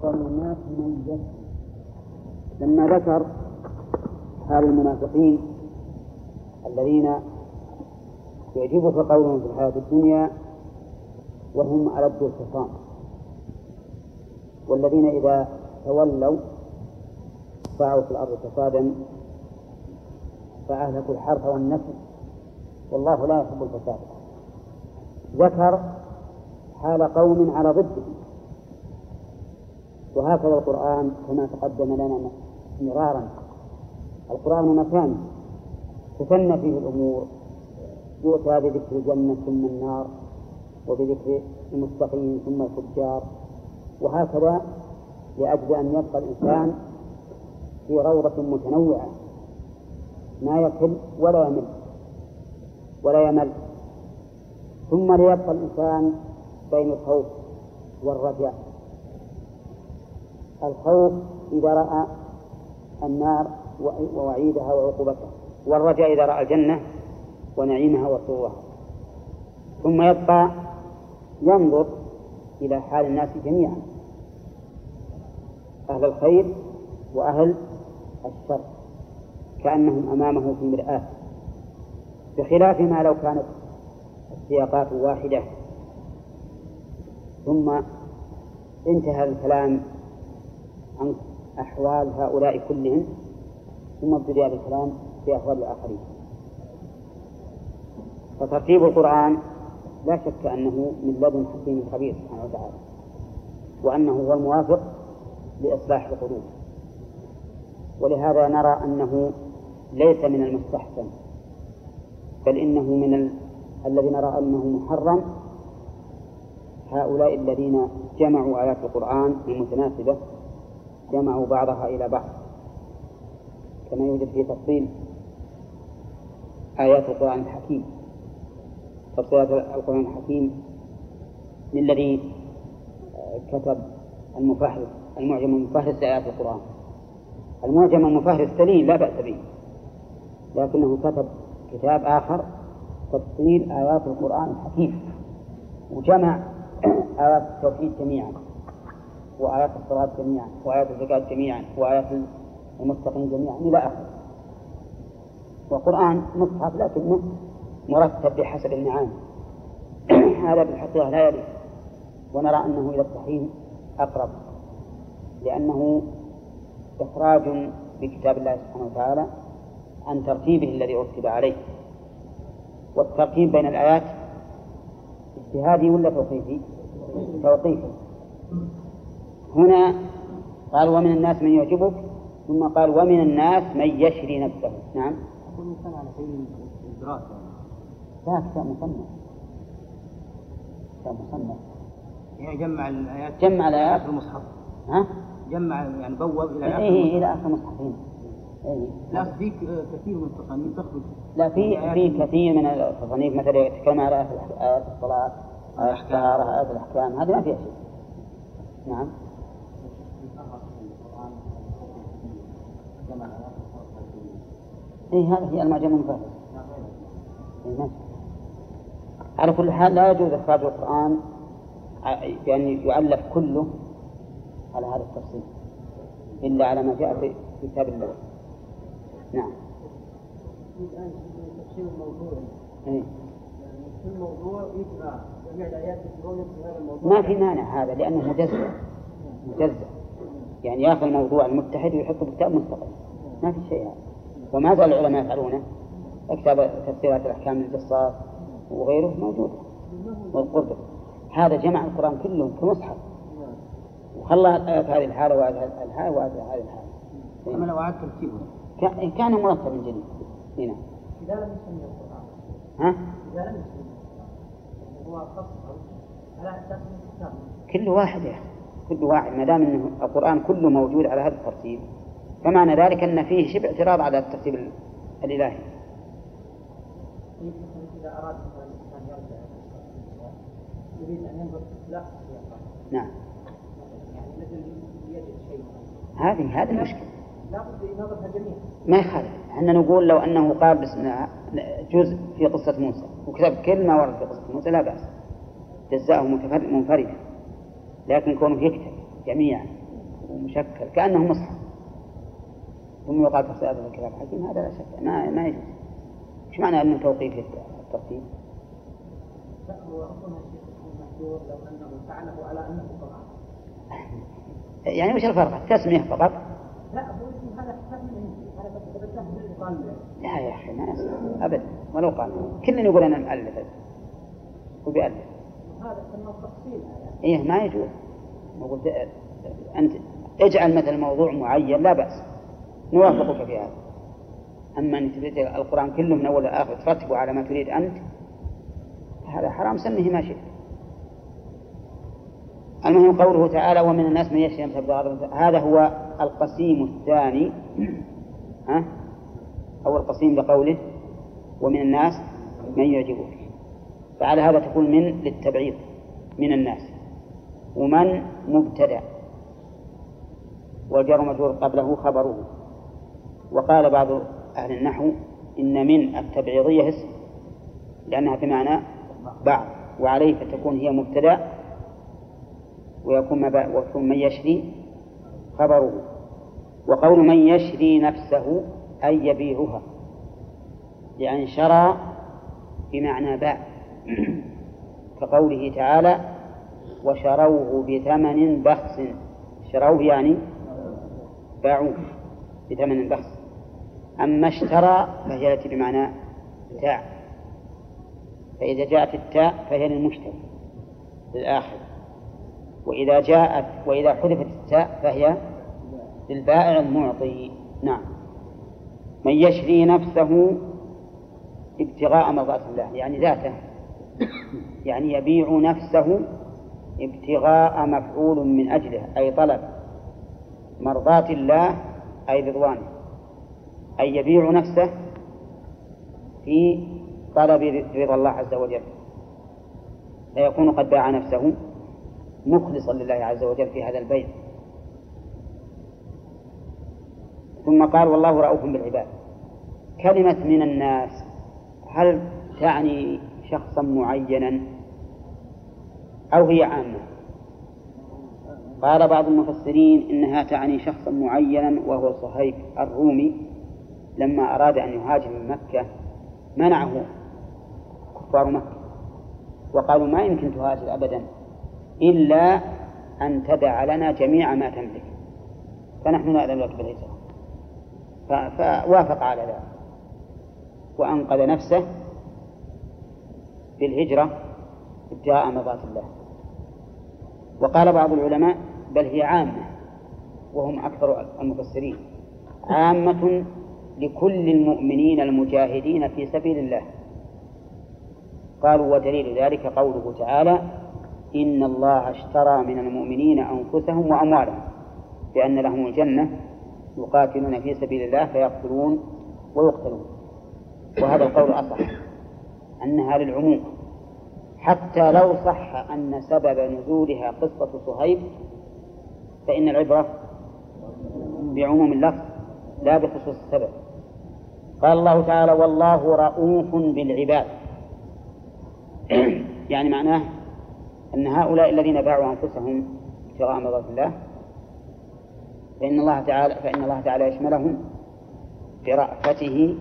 ومن الناس من يشرك. لما ذكر حال المنافقين الذين يعجبك قولهم في الحياة الدنيا وهم ألد الخصام، والذين إذا تولوا سعوا في الأرض فسادا فأهلكوا الحرث والنسل والله لا يحب الفساد. ذكر حال قوم على ضده، وهكذا القرآن كما تقدم لنا مرارا. القرآن مكان تثنى فيه الأمور، يؤتى بذكر الجنة ثم النار، وبذكر المتقين ثم الفجار، وهكذا لأجل أن يبقى الإنسان في روضة متنوعة ما يكل ولا يمل. ثم ليبقى الإنسان بين الخوف والرجاء. الخوف إذا رأى النار ووعيدها وعقوبتها، والرجاء إذا رأى الجنة ونعيمها وسرورها. ثم يبقى ينظر إلى حال الناس جميعا، أهل الخير وأهل الشر، كأنهم أمامه في مرآة، بخلاف ما لو كانت السياقات واحدة. ثم انتهى الكلام عن أحوال هؤلاء كلهم، ثم ابتدأ الكلام في أحوال الآخرين. فترتيب القرآن لا شك أنه من لدن حكيم خبير سبحانه وتعالى، وأنه هو الموافق لإصلاح القلوب. ولهذا نرى أنه ليس من المستحسن، بل إنه من الذي نرى أنه محرم هؤلاء الذين جمعوا آيات القرآن المتناسبة، جمعوا بعضها إلى بعض، كما يوجد في تفصيل آيات القرآن الحكيم. تفصيلات القرآن الحكيم للذي كتب المعجم المفهرس لآيات القرآن. المعجم المفهرس سليم لا بأس به، لكنه كتب كتاب آخر تفصيل آيات القرآن الحكيم، وجمع آيات التوحيد جميعا، وآيات الصلاة جميعا، وآيات الزكاة جميعا، وآيات المتقين جميعا إلى آخره. وقرآن مصحف لكنه مرتب بحسب المعاني. هذا بالحقيقة لا يليق، ونرى أنه إلى التحريم أقرب، لأنه إخراج بكتاب الله سبحانه وتعالى عن ترتيبه الذي رتب عليه. والترتيب بين الآيات اجتهادي ولا توقيفي؟ توقيفي. هنا قال ومن الناس من يعجبك، ثم قال ومن الناس من يشري نفسه. نعم، أقول مثلا على سبيل الإدراك لا كتاب مصنف، كتاب مصنف يعني جمع الآيات في المصحف. ها؟ جمع يعني بوب إلى آخر المصحف. إلى آخر المصحفين. لا في كثير من التصانيف تخرج. لا في كثير من التصانيف مثلا يتكلم على آيات الصلاة، آيات الطهارة، آيات الأحكام، هذا ما فيها شيء. نعم. هذا هي المعجم المفهرس. على كل حال لا يجوز إخراج القرآن يعني يؤلف كله على هذا التفصيل إلا على ما جاء في كتاب الله. نعم. الآن تفسير الموضوع. يعني كل موضوع يجمع جميع الآيات في هذا الموضوع. ما في مانع هذا، لأنه مجزء يعني يأخذ الموضوع المتحد ويحطه بكتاب مستقل، ما في شيء هذا. وما زال العلماء يفعلونه. كتاب تفسيرات الأحكام للجصاص وغيره موجود، والقرطبي. هذا جمع القرآن كله في مصحف، وخلى الآيات هذه الحالة وآيات هذه الحالة وآيات هذه الحالة. أما لو أعاد ترتيبه كان مرتب من جديد. هنا إذا لم يسمي القرآن. ها؟ إذا لم يسمي القرآن هو خاص على أساس الكتاب. كل واحد يا أخي، كل واحد ما دام أنه القرآن كله موجود على هذا الترتيب، فمعنى ذلك أن فيه شبه اعتراض على الترتيب الإلهي. إذا أراد أن يرجع يريد أن ينظر في لا. نعم. يعني مثل يجد شيء. هذه المشكلة. لا بد ينظرها جميعا. ما يخالف. احنا نقول لو أنه قال جزء في قصة موسى وكتب كلمة ورد في قصة موسى لا بأس، جزاءه منفردة، لكن كونه يكتب جميعا ومشكل كأنه مصحف ثم يقال تفسير هذا الكلام الحكيم، هذا لا شك ما يجوز. إيش معنى أنه توقيف للترتيب؟ لا هو أصلا المحظور لو أنه فعله على أنه قرآن. يعني وش الفرق؟ تسمية فقط؟ لا هو هذا حساب من هذا بس بالتهجير. لا يا أخي ما يصير أبدا ولو قال كل يقول أنا مؤلف وبيألف هذا كان تفصيل إيه ما يجوز. قلت أنت اجعل مثل موضوع معين لا بأس نوافقك في هذا، أما أن تريد القرآن كله من أول لآخر ترتبه على ما تريد أنت هذا حرام، سميه ما شئت. المهم قوله تعالى ومن الناس من يشري نفسه ابتغاء، هذا هو القسيم الثاني أو القسيم لقوله ومن الناس من يعجبك، فعلى هذا تكون من للتبعيض من الناس، ومن مبتدأ والجار مجرور قبله خبره. وقال بعض أهل النحو إن من التبعيضية اسم لأنها بمعنى بعض، وعليه فتكون هي مبتدأ ويكون من يشري خبره. وقول من يشري نفسه أي يبيعها، يعني شرى بمعنى باع كقوله تعالى وشروه بثمن بخس، شروه يعني باعوه بثمن بخس. أما اشترى فهي التي بمعنى بتاع، فإذا جاءت التاء فهي للمشتري للآخر، وإذا حذفت التاء فهي للبائع المعطي. نعم. من يشري نفسه ابتغاء مرضات الله يعني ذاته، يعني يبيع نفسه ابتغاء مفعول من أجله أي طلب مرضات الله أي رضوانه، أي يبيع نفسه في طلب رضا الله عز وجل، فيكون قد باع نفسه مخلصا لله عز وجل في هذا البيع. ثم قال والله رؤوف بالعباد. كلمة من الناس هل تعني شخصا معينا أو هي عامة؟ قال بعض المفسرين إنها تعني شخصا معينا وهو صهيب الرومي لما أراد أن يهاجر من مكة منعه كفار مكة وقالوا ما يمكن تهاجر أبدا إلا أن تدع لنا جميع ما تملك فنحن نأذن لك بالهجرة، فوافق على ذلك وأنقذ نفسه بالهجرة ابتغاء مرضات الله. وقال بعض العلماء بل هي عامة وهم أكثر المفسرين، عامة لكل المؤمنين المجاهدين في سبيل الله. قالوا ودليل ذلك قوله تعالى إن الله اشترى من المؤمنين أنفسهم وأموالهم بأن لهم الجنة يقاتلون في سبيل الله فيقتلون ويقتلون. وهذا القول أصح أنها للعموم، حتى لو صح أن سبب نزولها قصة صهيب فإن العبرة بعموم اللفظ لا بخصوص السبب. قال الله تعالى والله رؤوف بالعباد يعني معناه أن هؤلاء الذين باعوا أنفسهم ابتغاء مرضات الله فإن الله تعالى يشملهم برأفته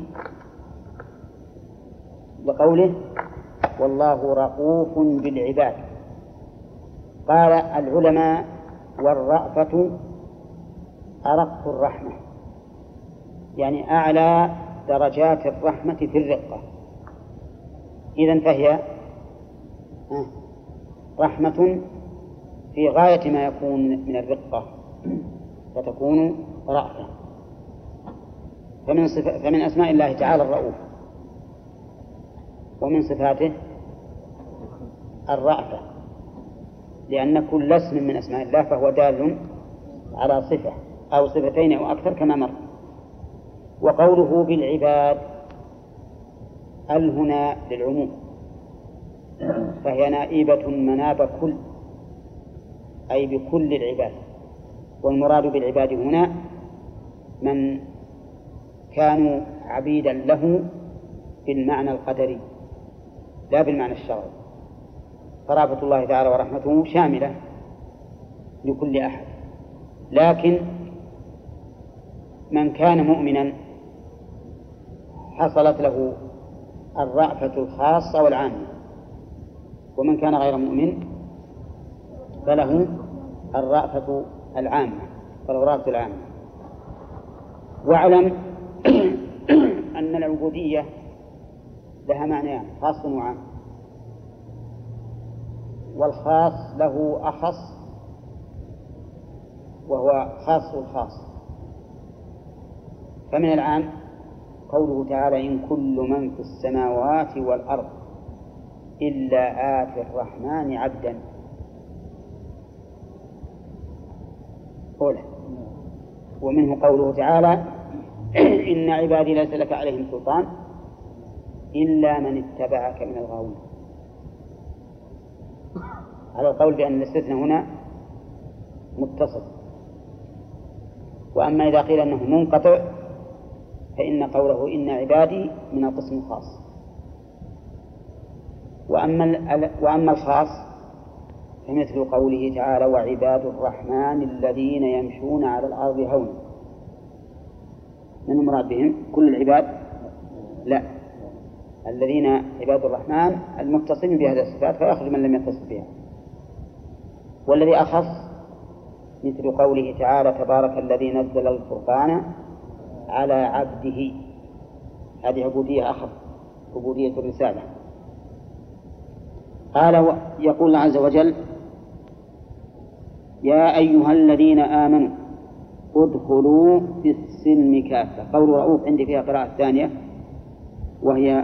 بقوله والله رؤوف بالعباد. قال العلماء والرأفة أرق الرحمة، يعني أعلى درجات الرحمة في الرقة، إذن فهي رحمة في غاية ما يكون من الرقة فتكون رأفة. فمن أسماء الله تعالى الرؤوف، ومن صفاته الرأفة، لأن كل اسم من أسماء الله فهو دال على صفة أو صفتين أو أكثر كما مر. وقوله بالعباد هنا للعموم فهي نائبة مناب كل أي بكل العباد، والمراد بالعباد هنا من كانوا عبيدا له بالمعنى القدري لا بالمعنى الشرعي، فرافة الله تعالى ورحمته شاملة لكل أحد لكن من كان مؤمنا حصلت له الرأفة الخاصة والعامة، ومن كان غير مؤمن فله الرأفة العامة، فله الرأفة العامة. واعلم أن العبودية لها معنيان، خاص وعام، والخاص له أخص وهو خاص الخاص. فمن العام قوله تعالى إن كل من في السماوات والأرض إلا آتي الرحمن عبدا. قوله. ومنه قوله تعالى إن عبادي ليس لك عليهم سلطان إلا من اتبعك من الغاوين، على القول بأن الاستثناء هنا متصل. وأما إذا قيل أنه منقطع فإن قوله إن عبادي من القسم الخاص. وأما الخاص فمثل قوله تعالى وعباد الرحمن الذين يمشون على الأرض هونا. من المراد بهم؟ كل العباد؟ لا، الذين عباد الرحمن المتصلين بهذه الصفات فيأخذ من لم يتصل بها. والذي أخص مثل قوله تعالى تبارك الذي نزل الفرقان على عبده، هذه عبودية أخف، عبودية الرسالة. قال يقول الله عز وجل يا أيها الذين آمنوا ادخلوا في السلم كافة. قول رؤوف عندي فيها قراءة ثانية وهي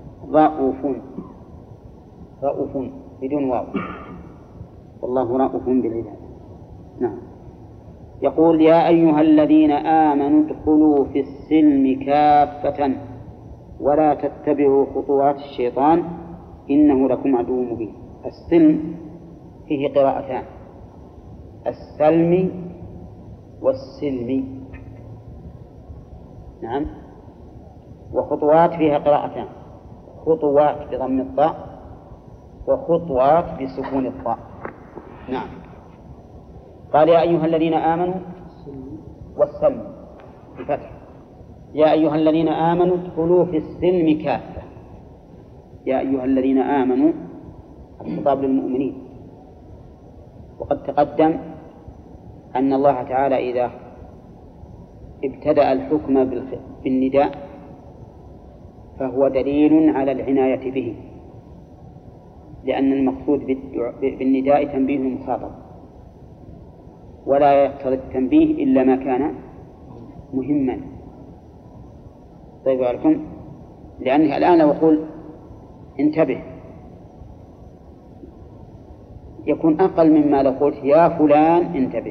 رؤوف بدون واو، والله رؤوف بالعباد. نعم. يقول يا أيها الذين آمنوا ادخلوا في السلم كافة ولا تتبعوا خطوات الشيطان إنه لكم عدو مبين. السلم فيه قراءتان، السلم والسلم. نعم. وخطوات فيها قراءتان، خطوات بضم الطاء وخطوات بسكون الطاء. نعم. قال يا أيها الذين آمنوا والسلم بفتح. يا أيها الذين آمنوا ادخلوا في السلم كافة. يا أيها الذين آمنوا الخطاب للمؤمنين. وقد تقدم أن الله تعالى إذا ابتدأ الحكم بالنداء فهو دليل على العناية به، لأن المقصود بالنداء تنبيه المخاطب، ولا يقتضي التنبيه إلا ما كان مهما. طيب عليكم، لأنه الآن لو أقول انتبه يكون أقل مما لو قلت يا فلان انتبه.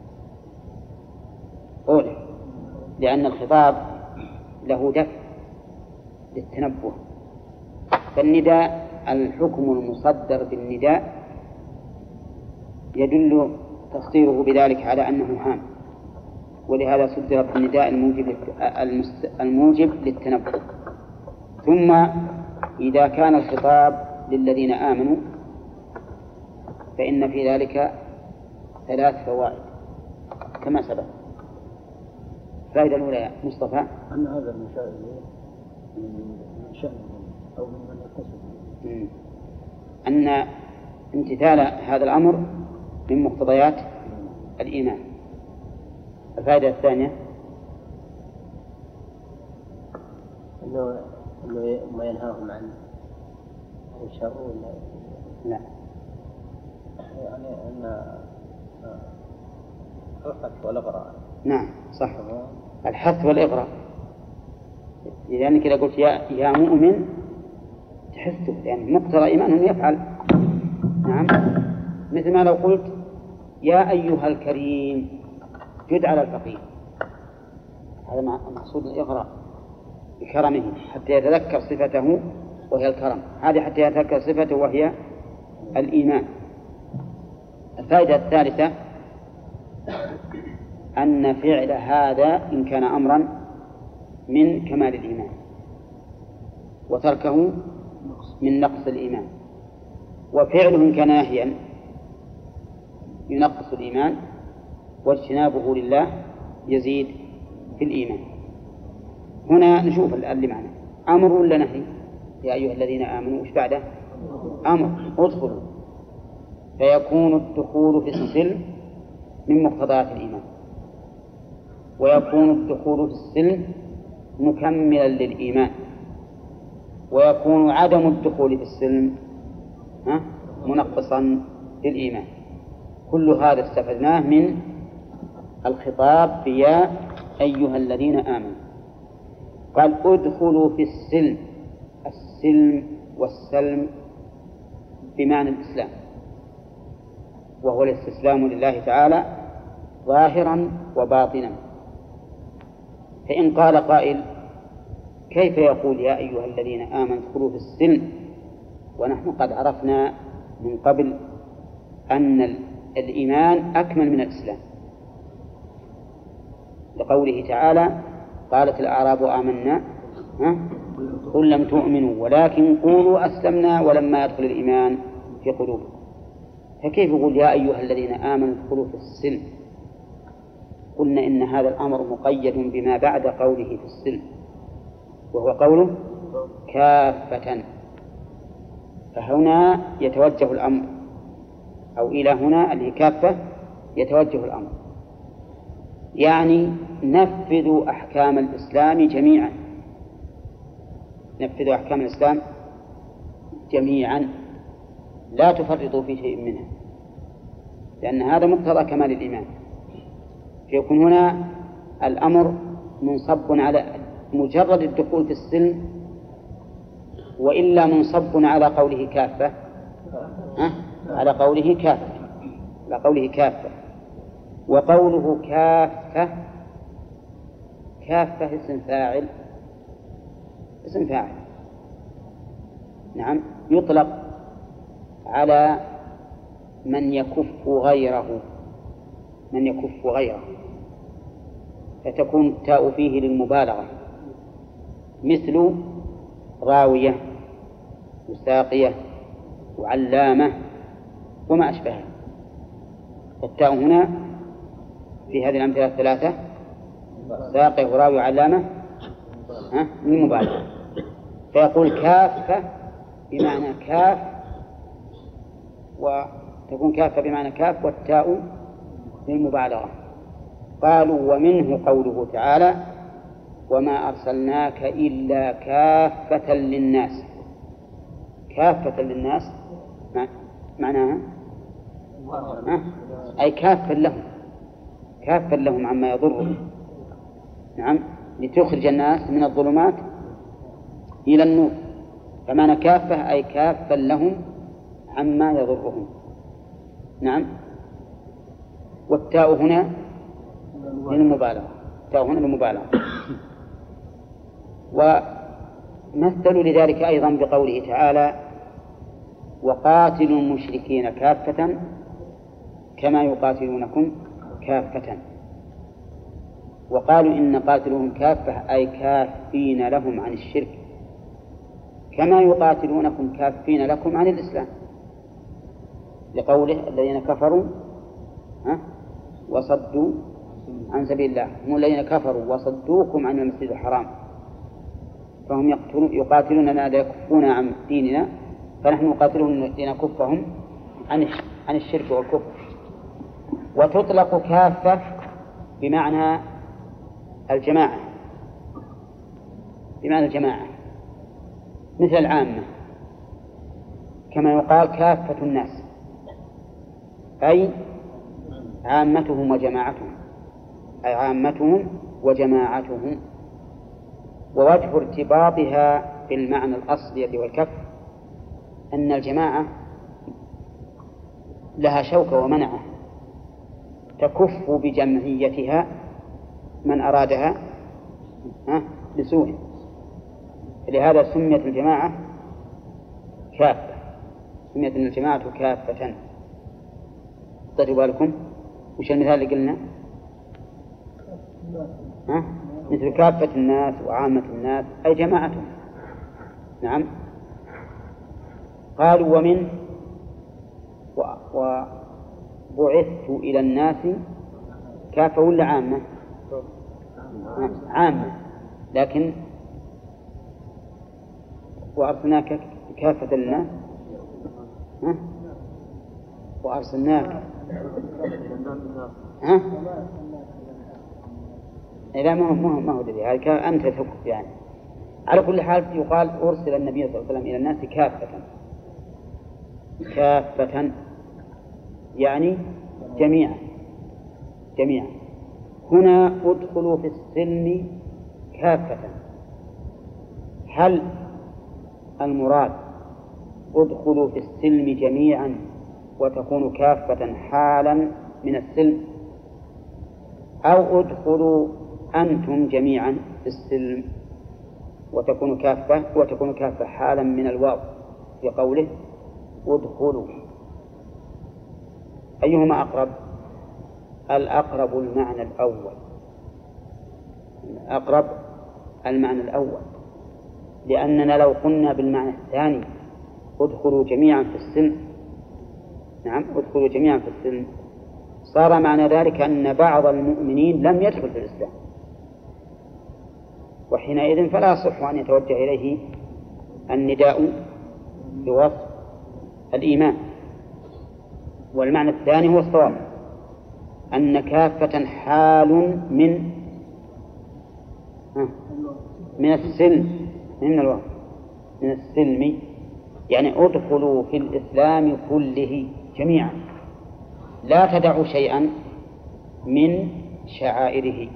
قوله لأن الخطاب له دفع للتنبه. فالنداء الحكم المصدر بالنداء يدل تصديره بذلك على أنه هام، ولهذا صدر بالنداء الموجب للتنبه. ثم إذا كان الخطاب للذين آمنوا فإن في ذلك 3 فوائد كما سبق. الفائدة الأولى يا مصطفى أن هذا المشاعر من شأنهم أو من يتصل أن امتثال هذا الأمر من مقتضيات الإيمان. الفائدة الثانية أنه ما ينهاهم عن يشاءوا لا، يعني أن الحث والإغراء. نعم صح، الحث والإغراء. لأنك إذا قلت يا مؤمن تحسه، يعني مقتضى إيمانه يفعل. نعم، مثل ما لو قلت يا أيها الكريم جد على الفقير، هذا مقصود الإغراء بكرمه حتى يتذكر صفته وهي الكرم، هذه حتى يتذكر صفته وهي الإيمان. الفائدة الثالثة أن فعل هذا إن كان أمرا من كمال الإيمان وتركه من نقص الإيمان، وفعله إن كان نهيا ينقص الإيمان واجتنابه لله يزيد في الإيمان. هنا نشوف اللي معنا أمر ولا نهي؟ يا أيها الذين آمنوا وش بعده؟ أمر، ادخلوا. فيكون الدخول في السلم من مقتضيات الإيمان، ويكون الدخول في السلم مكملا للإيمان، ويكون عدم الدخول في السلم منقصا للإيمان. كل هذا استفدناه من الخطاب يا أيها الذين آمنوا. قال ادخلوا في السلم. السلم والسلم بمعنى الإسلام، وهو الاستسلام لله تعالى ظاهرا وباطنا. فإن قال قائل كيف يقول يا أيها الذين آمنوا ادخلوا في السلم ونحن قد عرفنا من قبل أن الإيمان أكمل من الإسلام، لقوله تعالى قالت الأعراب آمنا قل لم تؤمنوا ولكن قولوا أسلمنا ولما يدخل الإيمان في قلوبكم. فكيف يقول يا أيها الذين آمنوا ادخلوا في السلم؟ قلنا إن هذا الأمر مقيد بما بعد قوله في السلم، وهو قوله كافة. فهنا يتوجه الأمر، أو إلى هنا اللي كافة يتوجه الأمر، يعني نفذوا أحكام الإسلام جميعا، نفذوا أحكام الإسلام جميعا لا تفرطوا في شيء منها، لأن هذا مقتضى كمال الإيمان. فيكون هنا الأمر منصب على مجرد الدخول في السلم، وإلا منصب على قوله كافة، على قوله كافة، على قوله كافة. وقوله كافة، كافة اسم فاعل، اسم فاعل، نعم، يطلق على من يكف غيره، من يكف غيره، فتكون التاء فيه للمبالغة، مثل راوية وساقية وعلامة وما أشبهها. التاء هنا في هذه الأمثلة الثلاثة ساقية وراوية وعلامة للمبالغة، فيقول كافة بمعنى كاف، وتكون كافة بمعنى كاف والتاء للمبالغة. قالوا ومنه قوله تعالى وما أرسلناك إلا كافة للناس. كافة للناس معناها أي كافة لهم، كافة لهم عما يضرهم، نعم، لتخرج الناس من الظلمات إلى النور. فمعنى كافة أي كافة لهم عما يضرهم، نعم. والتاء هنا للمبالغة، التاء هنا للمبالغة. ومثلوا لذلك أيضا بقوله تعالى وقاتلوا المشركين كافة كما يقاتلونكم كافة. وقالوا إن قاتلهم كافة أي كافين لهم عن الشرك كما يقاتلونكم كافين لكم عن الإسلام، لقوله الذين كفروا وصدوا عن سبيل الله هم الذين كفروا وصدوكم عن المسجد الحرام، فهم يقاتلوننا ليكفون عن ديننا، فنحن نقاتلهم لنكفهم عن الشرك والكفر. وتطلق كافة بمعنى الجماعة، بمعنى الجماعة مثل العامة، كما يقال كافة الناس أي عامتهم وجماعتهم، أي عامتهم وجماعتهم. ووجه ارتباطها بالمعنى الأصلي والكف أن الجماعة لها شوكة ومنعة تكف بجمعيتها من أرادها بسوء، لهذا سميت الجماعة كافة، سميت الجماعة كافة. طيب بالكم وش المثال اللي قلنا؟ مثل كافة الناس وعامة الناس أي جماعتهم، نعم. قالوا ومن وبعثت إلى الناس كافة ولا عامة؟ عامة، لكن وأرسلناك كافة للناس وأرسلناك لا ما هو دليل، هذا أنت تكف يعني. على كل حال يقال أرسل النبي صلى الله عليه وسلم إلى الناس كافة يعني جميعا. هنا ادخلوا في السلم كافة. هل المراد ادخلوا في السلم جميعا وتكونوا كافة حالا من السلم، أو ادخلوا أنتم جميعا في السلم وتكونوا كافة حالا من الواو في قوله ادخلوا؟ أيهما أقرب؟ الأقرب المعنى الأول، لأننا لو قلنا بالمعنى الثاني ادخلوا جميعا في السلم، نعم ادخلوا جميعا في السلم، صار معنى ذلك أن بعض المؤمنين لم يدخل في الإسلام، وحينئذ فلا يصح أن يتوجه إليه النداء بوصف الإيمان. والمعنى الثاني هو الصواب، أن كافة حال من السلم، من السلم، يعني ادخلوا في الإسلام كله جميعا، لا تدعوا شيئا من شعائره.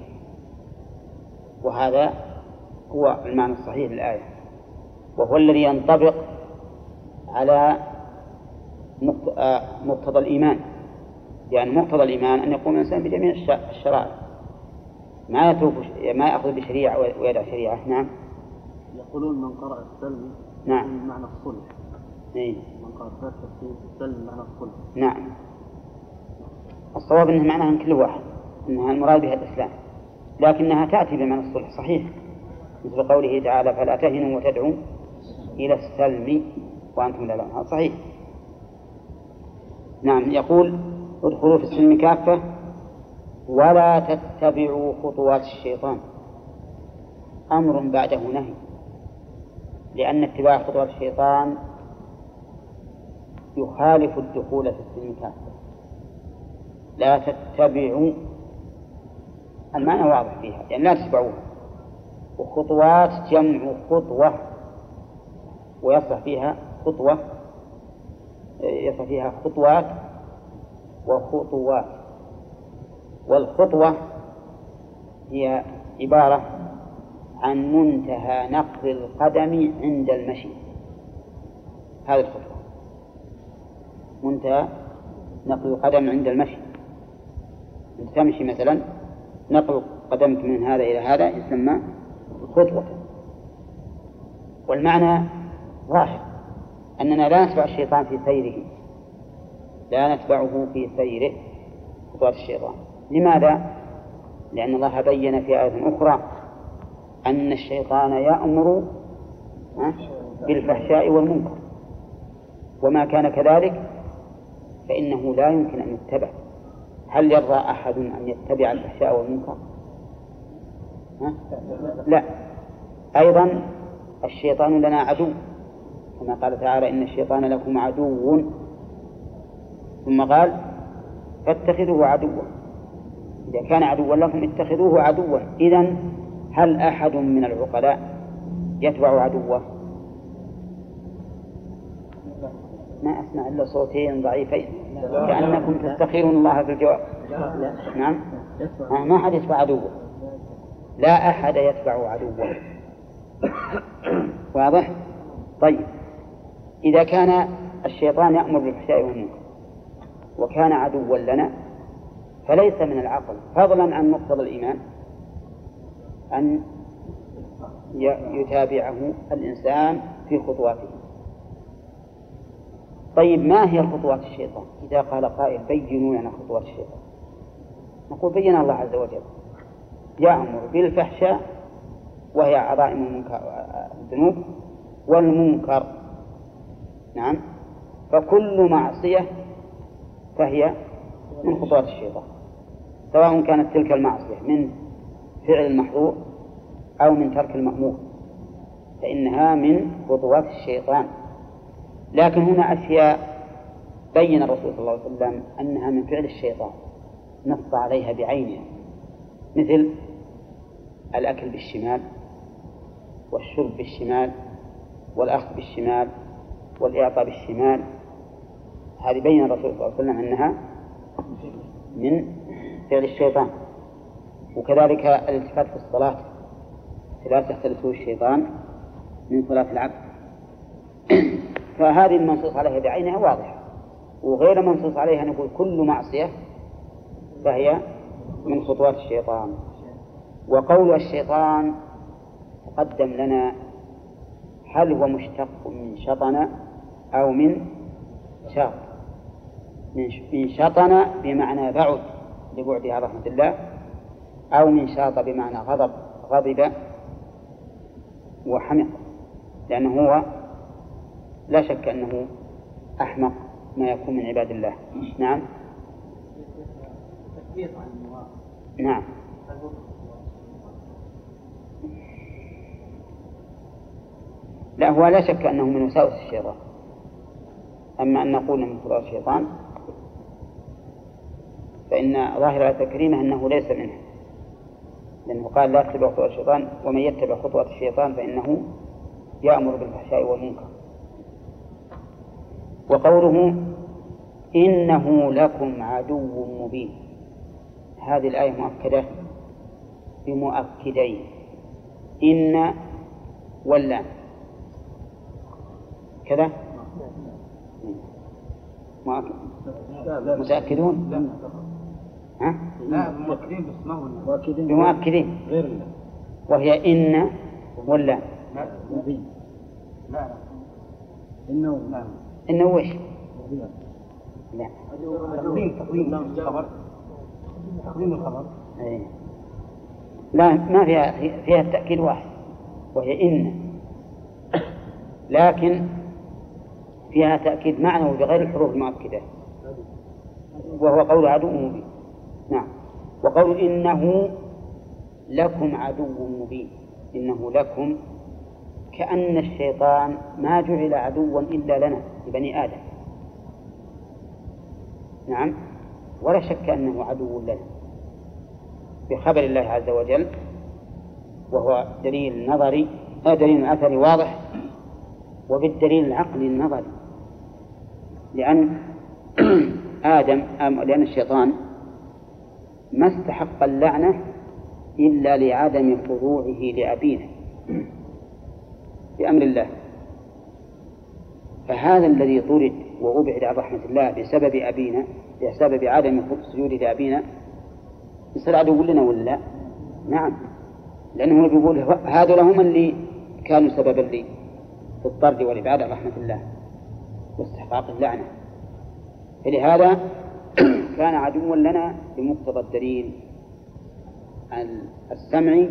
وهذا هو المعنى الصحيح للآية، وهو الذي ينطبق على مقتضى الإيمان. يعني مقتضى الإيمان أن يقوم الإنسان بجميع الشرائع، ما يأخذ بشريعة ويدع شريعة. نعم. يقولون من قرأ السلم نعم معنى الصلح. من قرأ السلم معنى الصلح. نعم. الصواب أنه معناها من كل واحد، أنها المراد بها الإسلام، لكنها تأتي بمعنى الصلح صحيح، مثل قوله تعالى فلا تهنوا وتدعوا إلى السلم وأنتم لا تهنون، صحيح. نعم. يقول ادخلوا في السلم كافة ولا تتبعوا خطوات الشيطان، أمر بعده نهي، لأن اتباع خطوات الشيطان يخالف الدخول في السلم كافة. لا تتبعوا، المعنى واضح فيها، يعني لا تتبعوها. وخطوات جمع خطوة، ويصح فيها خطوة، يصح فيها خطوات وخطوات. والخطوة هي عبارة عن منتهى نقل القدم عند المشي، هذه الخطوة، منتهى نقل القدم عند المشي. أنت تمشي مثلا، نقل قدمك من هذا إلى هذا يسمى خطوة. والمعنى واحد، أننا لا نتبع الشيطان في سيره، لا نتبعه في سيره خطوات الشيطان. لماذا؟ لأن الله بين في آية أخرى أن الشيطان يأمر بالفحشاء والمنكر، وما كان كذلك فإنه لا يمكن أن يتبع. هل يرضى أحد أن يتبع الفحشاء والمنكر؟ لا. أيضا الشيطان لنا عدو، كما قال تعالى إن الشيطان لكم عدو، ثم قال فاتخذوه عدوا. إذا كان عدوا لكم اتخذوه عدوا. إذن هل أحد من العقلاء يتبع عدوه؟ ما أسمع إلا صوتين ضعيفين كأنكم تستخيرون الله في الجواب. نعم، ما أحد يتبع عدوه، لا أحد يتبع عدوه. واضح؟ طيب، إذا كان الشيطان يأمر بالفحشاء والمنكر وكان عدوا لنا، فليس من العقل فضلا عن مقتضى الإيمان أن يتابعه الإنسان في خطواته. طيب، ما هي خطوات الشيطان؟ إذا قال قائل بينوا لنا خطوات الشيطان، نقول بين الله عز وجل يأمر بالفحشاء وهي عظائم الذنوب والمنكر. نعم، فكل معصية فهي من خطوات الشيطان. سواء كانت تلك المعصية من فعل المحظور أو من ترك المأمور، فإنها من خطوات الشيطان. لكن هنا أشياء بين الرسول صلى الله عليه وسلم أنها من فعل الشيطان نص عليها بعينها، مثل الأكل بالشمال والشرب بالشمال والأخذ بالشمال والإعطاء بالشمال، هذه بين الرسول صلى الله عليه وسلم أنها من فعل الشيطان. وكذلك الالتفات في الصلاة لا تختلسه الشيطان من صلاة العبد. فهذه المنصوص عليها بعينها واضحة، وغير منصوص عليها نقول كل معصية فهي من خطوات الشيطان. وقول الشيطان تقدم لنا هل هو مشتق من شطن أو من شاط؟ من شطن بمعنى بعد لبعده عن رحمة الله، أو من شاط بمعنى غضب وحمق، لأنه هو لا شك أنه أحمق ما يكون من عباد الله. نعم. نعم. لا، هو لا شك أنه من وساوس الشيطان، أما أن نقول من خطوات الشيطان فإن ظاهر الآية الكريمة أنه ليس منها، لأنه قال لا تتبع خطوات الشيطان ومن يتبع خطوات الشيطان فإنه يأمر بالفحشاء والمنكر. وقوله إنه لكم عدو مبين، هذه الآية مؤكدة بمؤكدين، إن واللام كذا متأكدون؟ ها؟ لا، مؤكدين بس ما هو بمؤكدين غير الله، وهي إن واللام. مبين. لا إنه إنه وش؟ لا، تقديم الخبر. تقديم الخبر. أيه. لا، ما فيها التأكيد واحد وهي إن، لكن فيها تأكيد معنوي بغير الحروف المؤكدة، وهو قول عدو مبين. نعم. وقول إنه لكم عدو مبين، إنه لكم كأن الشيطان ما جعل عدوا إلا لنا لبني آدم. نعم. ولا شك أنه عدو لنا بخبر الله عز وجل، وهو دليل نظري دليل أثري واضح، وبالدليل العقلي النظري، لأن لأن الشيطان ما استحق اللعنة إلا لعدم خضوعه لأبينا بأمر الله، فهذا الذي طرد وأبعد عن رحمة الله بسبب أبينا، بسبب عدم سجود لأبينا، يصير عدو لنا ولا؟ نعم، لأنه بيقول هذا هم اللي كانوا سببا لي في الطرد والإبعاد عن رحمة الله واستحقاق اللعنة، فلهذا كان عدوا لنا بمقتضى الدليل السمعي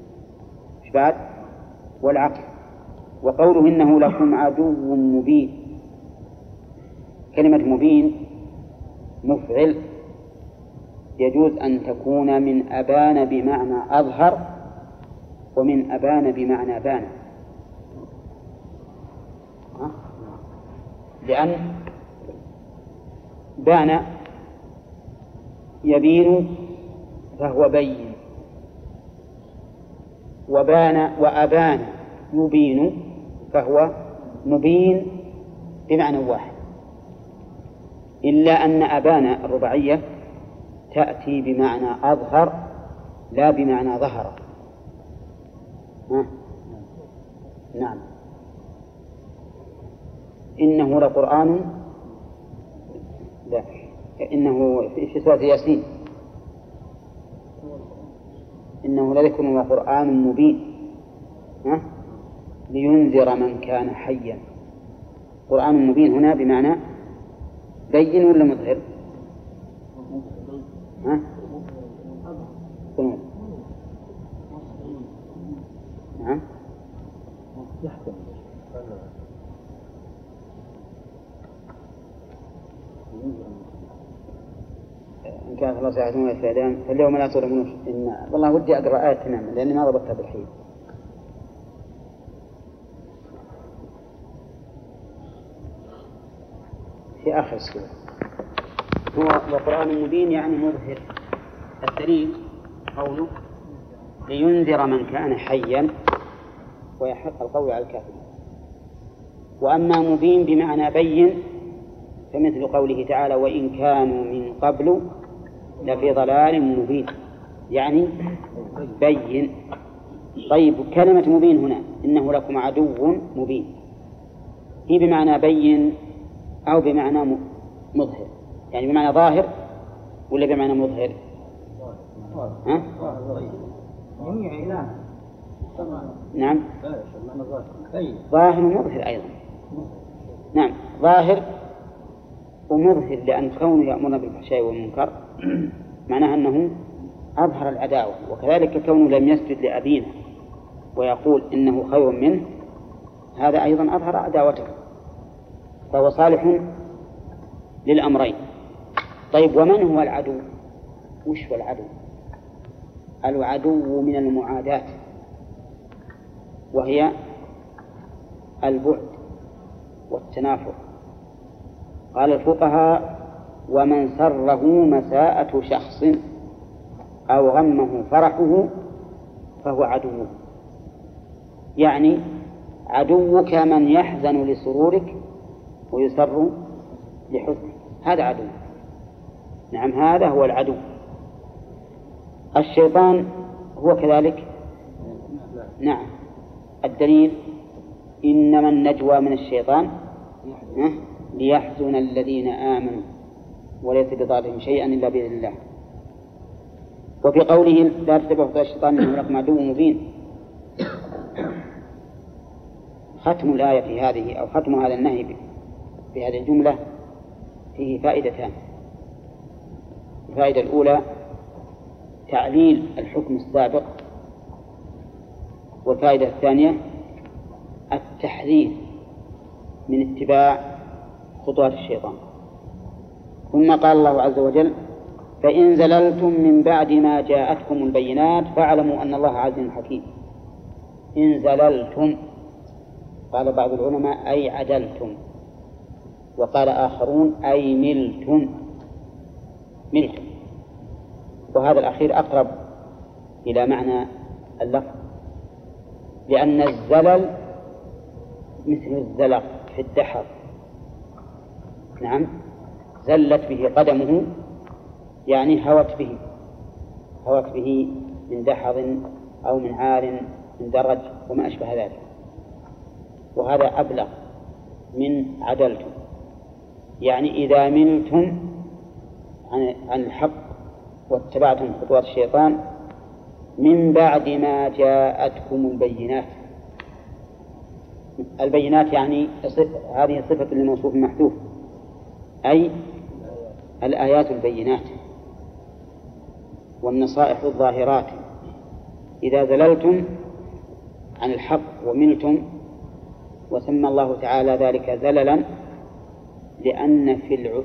والعقل. وقوله إنه لكم عدو مبين، كلمة مبين مفعل، يجوز أن تكون من أبان بمعنى أظهر، ومن أبان بمعنى بان، لأن بان يبين فهو بين، وأبان يبين فهو مبين بمعنى واحد، إلا أن أبان الرباعية تأتي بمعنى أظهر لا بمعنى ظهر. نعم. إنه لقرآن، لا، إنه في سورة ياسين، إنه لذكر وقرآن مبين لينذر من كان حيا. قرآن مبين هنا بمعنى بين ولا مظهر؟ نعم. إن كان الله سيعلمون الفئدان فاليوم لا تظلمون إن والله ودي أقرأ آية تماما لأني ما ضبطتها بالحين. في آخر السورة هو وقرآن مبين يعني مظهر. الدليل قوله لينذر من كان حيا ويحق القول على الكافرين. وأما مبين بمعنى بين فمثل قوله تعالى وإن كانوا من قبل لفي ضلال مبين يعني بين. طيب كلمة مبين هنا إنه لكم عدو مبين هي بمعنى بين أو بمعنى مظهر؟ يعني بمعنى ظاهر ولا بمعنى مظهر؟ ها؟ نعم ظاهر ومظهر أيضا. نعم ظاهر ومظهر لأن كونه يأمرنا بالفحشاء والمنكر معناه أنه أظهر العداوة، وكذلك كونه لم يسجد لأبينا ويقول إنه خير منه هذا أيضا أظهر عداوته، فهو صالح للأمرين. طيب ومن هو العدو؟ وش هو العدو؟ العدو من المعاداة وهي البعد والتنافر. قال الفقهاء ومن سره مساءة شخص أو غمه فرحه فهو عدوه، يعني عدوك من يحزن لسرورك ويسر لحزنك، هذا عدو. نعم هذا هو العدو. الشيطان هو كذلك. نعم الدليل إنما النجوى من الشيطان ليحزن الذين آمنوا وليس بضارهم شيئا إلا بإذن الله. وفي قوله لا تتبعوا خطوات الشيطان إنه لكم عدو مبين ختم الآية في هذه أو ختم هذا النهي في هذه الجملة فيه فائدتان. الفائدة الأولى تعليل الحكم السابق، والفائدة الثانية التحذير من اتباع خطوات الشيطان. ثم قال الله عز وجل فإن زللتم من بعد ما جاءتكم البينات فاعلموا أن الله عزيز حكيم. إن زللتم قال بعض العلماء أي عدلتم، وقال آخرون أي ملتم. وهذا الأخير أقرب إلى معنى اللفظ، لأن الزلل مثل الزلق في الدحر. نعم زلت به قدمه يعني هوت به من دحض أو من عار من درج وما أشبه ذلك، وهذا أبلغ من عدلتم، يعني إذا ملتم عن الحق واتبعتم خطوات الشيطان من بعد ما جاءتكم البينات يعني هذه صفة للموصوف المحذوف أي الآيات البينات والنصائح الظاهرات. إذا زللتم عن الحق وملتم، وسمى الله تعالى ذلك زللا لأن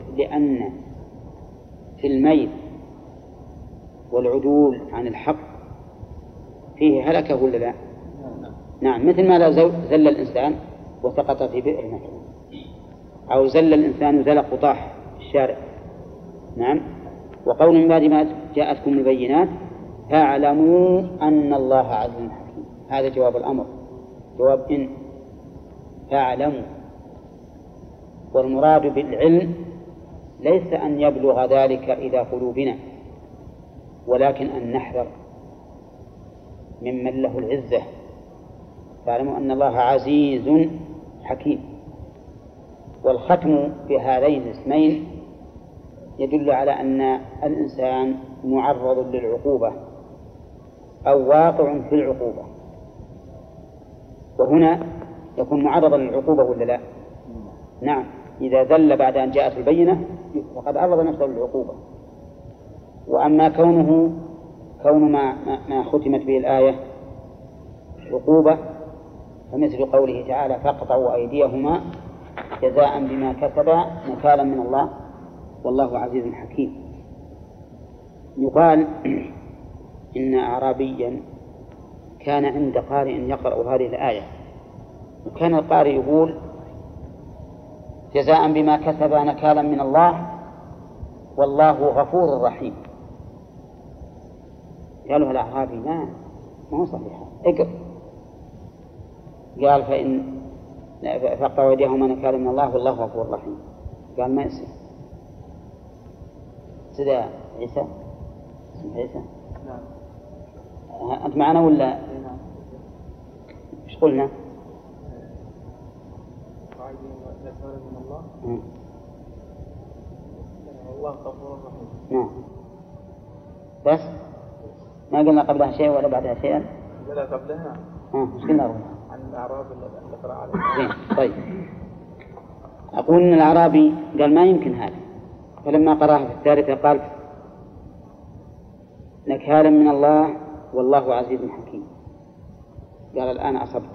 في الميل والعدول عن الحق فيه هلكة ولا لا؟ نعم مثل ما لو زل الإنسان وسقط في بئر مثلا، أو زل الإنسان زلق وطاح في الشارع. نعم وقول من بعد ما جاءتكم البينات فاعلموا أن الله عزيز حكيم، هذا جواب الأمر، جواب إن فاعلموا. والمراد بالعلم ليس أن يبلغ ذلك إلى قلوبنا، ولكن أن نحذر ممن له العزة. فاعلموا أن الله عزيز حكيم. والختم بهذين الاسمين يدل على أن الإنسان معرض للعقوبة أو واقع في العقوبة، وهنا يكون معرضا للعقوبة ولا لا؟ نعم إذا زل بعد أن جاءت البينة فقد عرض نفسه للعقوبة. وأما كون ما ختمت به الآية عقوبة فمثل قوله تعالى فاقطعوا أيديهما جزاء بما كسبا نكالا من الله والله عزيز حكيم. يقال إن أعرابيا كان عند قارئ يقرأ هذه الآية، وكان القارئ يقول: جزاء بما كسب نكالا من الله والله غفور رحيم. قالوا الأعرابي: ما هو صحيح، اقرأ. قال: فاقطعوا أيديهما نكالا من الله والله غفور رحيم. قال: ما يصير. سيدة عيسى، اسمه عيسى، أنت معنا ولا؟ إيش قلنا؟ من الله والله غفور رحيم. نعم، بس ما قلنا قبلها شيء ولا بعدها شيئا؟ لا قبلها. إيش قلنا؟ عن الأعراب اللي قرأ عليه. طيب، أقول إن الأعرابي قال: ما يمكن هذا. فلما قرأها في الثالثة قال: نكالا من الله والله عزيز حكيم. قال: الآن أصبت،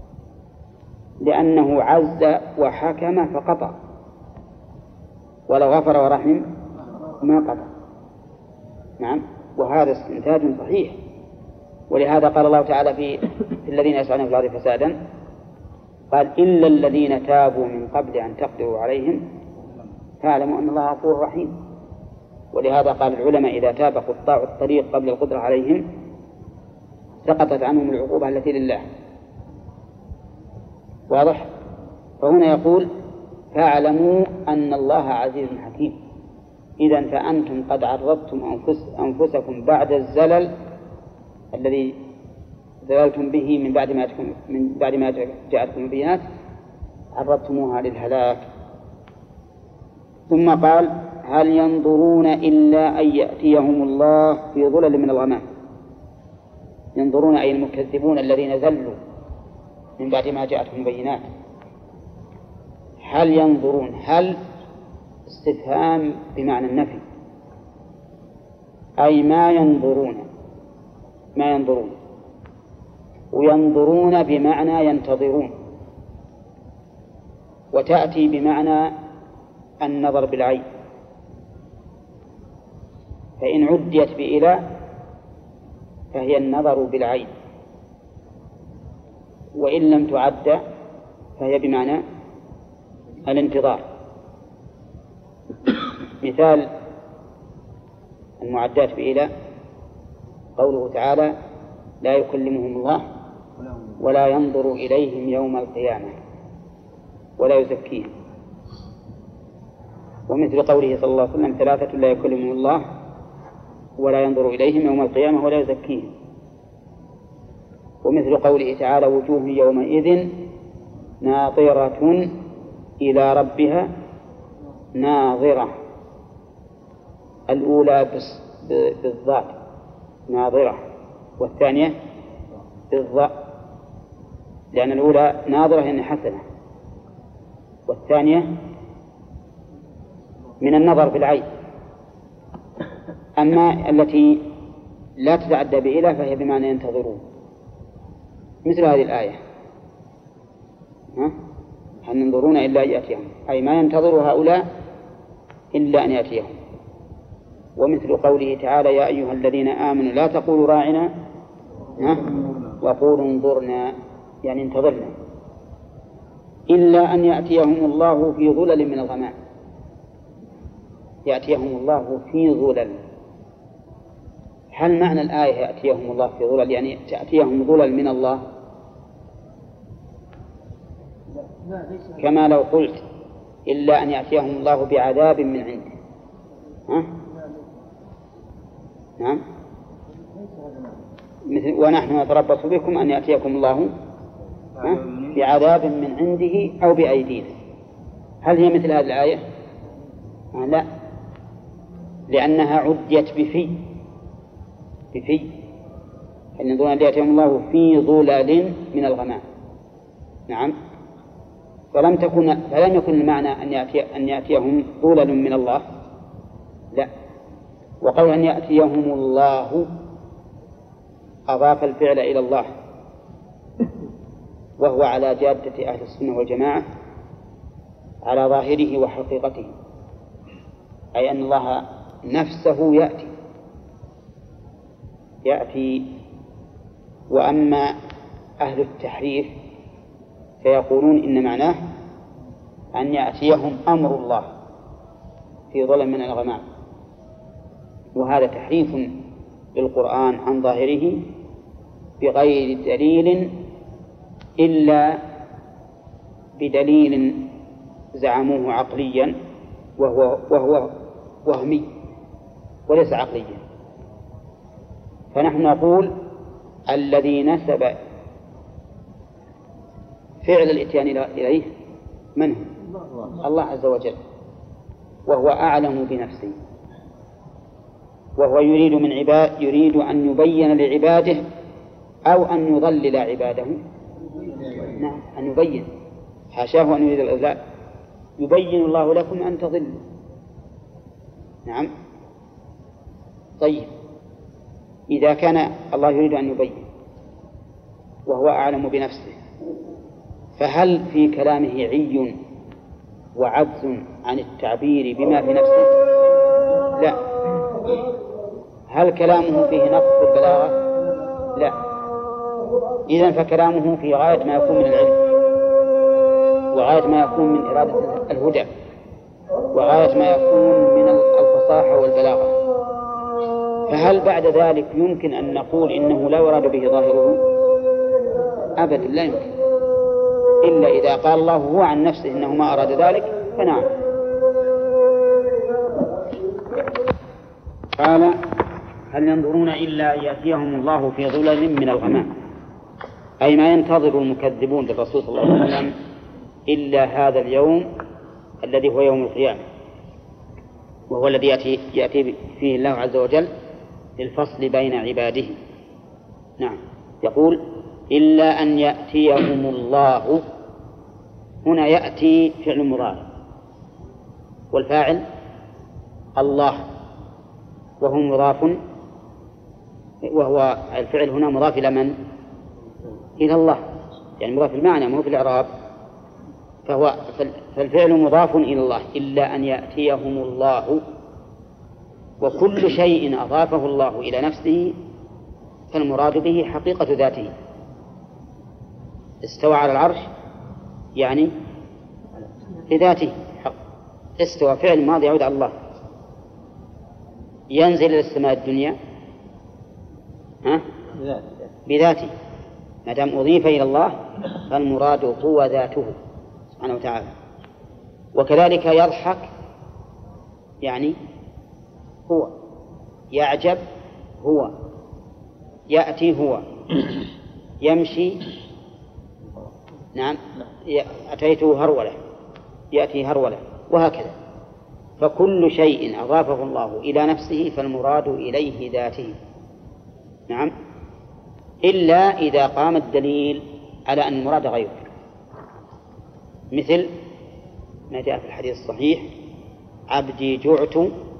لأنه عز وحكم فقطع، ولو غفر ورحم ما قطع. نعم، وهذا استنتاج صحيح. ولهذا قال الله تعالى في الذين يسعون في الأرض فسادا، قال: إلا الذين تابوا من قبل أن تقدروا عليهم فاعلموا أن الله غفور رحيم. ولهذا قال العلماء: إذا تاب قطاع الطريق قبل القدرة عليهم سقطت عنهم العقوبة التي لله. واضح؟ فهنا يقول: فاعلموا أن الله عزيز حكيم. إذن فأنتم قد عرضتم أنفسكم بعد الزلل الذي زللتم به من بعد ما جاءتكم البينات، عرضتموها للهلاك. ثم قال: هل ينظرون إلا أن يأتيهم الله في ظلل من الغمام. ينظرون أي المكذبون الذين زلوا من بعد ما جاءتهم البينات. هل ينظرون، هل استفهام بمعنى النفي، أي ما ينظرون، وينظرون بمعنى ينتظرون، وتأتي بمعنى النظر بالعين. فإن عديت بإلى فهي النظر بالعين، وإن لم تعد فهي بمعنى الانتظار. مثال المعدات بإلى قوله تعالى: لا يكلمهم الله ولا ينظر إليهم يوم القيامة ولا يزكيهم. ومثل قوله صلى الله عليه وسلم: ثلاثة لا يكلمهم الله ولا ينظر إليهم يوم القيامة ولا يزكيهم. ومثل قوله تعالى: وجوه يومئذ ناظرة إلى ربها ناظرة. الأولى بالضاد ناظرة، والثانية بالضاء، لأن الأولى ناظرة يعني حسنة، والثانية من النظر بالعين. أما التي لا تتعدى بإلى فهي بمعنى ينتظرون، مثل هذه الآية: هل ينظرون إلا أن يأتيهم، أي ما ينتظر هؤلاء إلا أن يأتيهم. ومثل قوله تعالى: يا أيها الذين آمنوا لا تقولوا راعنا وقولوا انظرنا، يعني انتظرنا، إلا أن يأتيهم الله في ظلل من الغمام. يأتيهم الله في ظلل. هل معنى الآية يأتيهم الله في ظلل يعني تأتيهم ظلل من الله، كما لو قلت إلا أن يأتيهم الله بعذاب من عنده؟ نعم، مثل ونحن نتربص بكم أن يأتيكم الله بعذاب من عنده أو بأيدينا. هل هي مثل هذه الآية؟ لا، لأنها عديت بفي هل ينظرون أن يأتيهم الله في ظلال من الغمام. نعم، فلم يكن المعنى أن يأتيهم ظلل من الله، لا. وقول أن يأتيهم الله أضاف الفعل إلى الله، وهو على جادة أهل السنة والجماعة على ظاهره وحقيقته، أي أن الله نفسه يأتي يأتي. وأما أهل التحريف فيقولون إن معناه أن يأتيهم أمر الله في ظلم من الغمام، وهذا تحريف للقرآن عن ظاهره بغير دليل إلا بدليل زعموه عقليا وهو وهمي وليس عقليا. فنحن نقول الذي نسب فعل الإتيان إليه من هو؟ الله عز وجل، وهو أعلم بنفسه، وهو يريد أن يبين لعباده أو أن يضلل عباده. نعم، أن يبين، حاشاه أن يريد الإضلال. يبين الله لكم أن تضلوا. نعم. طيب، إذا كان الله يريد أن يبين وهو أعلم بنفسه، فهل في كلامه عي وعجز عن التعبير بما في نفسه؟ لا. هل كلامه فيه نقص البلاغة؟ لا. إذن فكلامه في غاية ما يكون من العلم، وغاية ما يكون من إرادة الهدى، وغاية ما يكون من الفصاحة والبلاغة. فهل بعد ذلك يمكن أن نقول إنه لا يراد به ظاهره؟ أبدا لا يمكن، إلا إذا قال الله هو عن نفسه إنه ما أراد ذلك فنعم. قال هل ينظرون إلا أن يأتيهم الله في ظلل من الغمام، أي ما ينتظر المكذبون للرسول صلى الله عليه وسلم إلا هذا اليوم الذي هو يوم القيامة، وهو الذي يأتي فيه الله عز وجل للفصل بين عباده. نعم. يقول إلا أن يأتيهم الله، هنا يأتي فعل مضارع والفاعل الله، وهو مضاف، وهو الفعل هنا مضاف إلى من؟ إلى الله، يعني مضاف المعنى مو في الإعراب، فالفعل مضاف إلى الله. إلا أن يأتيهم الله، وكل شيء أضافه الله إلى نفسه فالمراد به حقيقة ذاته. استوى على العرش يعني لذاته حق، استوى فعل ماضي يعود على الله. ينزل إلى السماء الدنيا بذاته، ما دام أضيف إلى الله فالمراد هو ذاته سبحانه وتعالى. وكذلك يضحك يعني هو، يعجب هو، يأتي هو، يمشي نعم أتيته هرولة، يأتي هرولة، وهكذا. فكل شيء أضافه الله إلى نفسه فالمراد إليه ذاته. نعم، إلا إذا قام الدليل على أن المراد غيره، مثل ما جاء في الحديث الصحيح عبدي جعت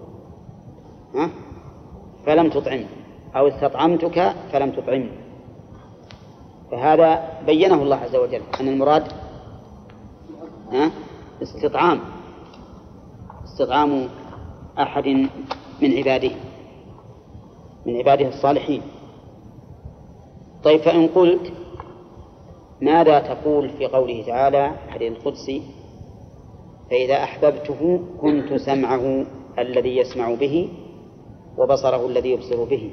فلم تطعمني، أو استطعمتك فلم تطعمني. فهذا بينه الله عز وجل أن المراد استطعام أحد من عباده الصالحين. طيب، فإن قلت ماذا تقول في قوله تعالى الحديث القدسي فإذا أحببته كنت سمعه الذي يسمع به وبصره الذي يبصر به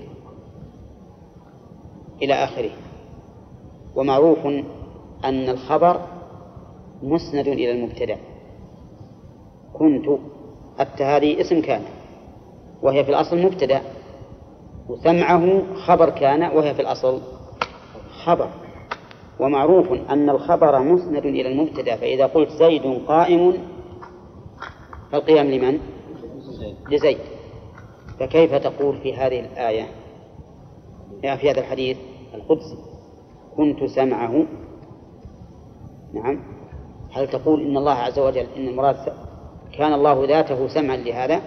إلى آخره. ومعروف أن الخبر مسند إلى المبتدأ، كنت حتى هذه اسم كان وهي في الأصل مبتدأ، وسمعه خبر كان وهي في الأصل خبر. ومعروف أن الخبر مسند إلى المبتدأ، فإذا قلت زيد قائم فالقيام لمن؟ لزيد. فكيف تقول في هذه الآية في هذا الحديث القدسي كنت سمعه؟ نعم، هل تقول إن الله عز وجل إن المراد كان الله ذاته سمعا لهذا؟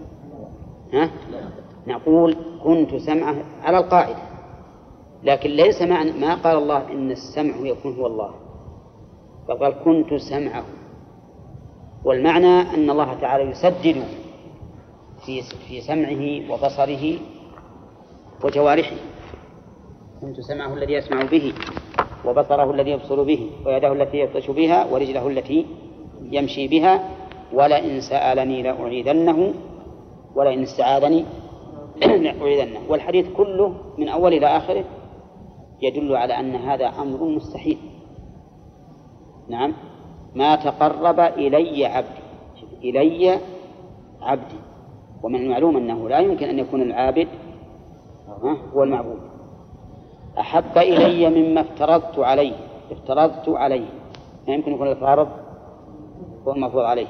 نقول كنت سمعه على القاعدة، لكن ليس معنى ما قال الله إن السمع يكون هو الله، فقال كنت سمعه. والمعنى أن الله تعالى يسدد في سمعه وبصره وجوارحه. كنت سمعه الذي يسمع به وبصره الذي يبصر به ويده التي يبطش بها ورجله التي يمشي بها ولئن سألني لأعيذنه ولئن استعاذني لأعيذنه. والحديث كله من أول إلى آخره يدل على أن هذا أمر مستحيل. نعم، ما تقرب إلي عبدي، إلي عبدي، ومن المعلوم أنه لا يمكن أن يكون العابد هو المعبود. أحب إلي مما افترضت عليه، ما يمكن يكون الفارض هو المفروض عليه.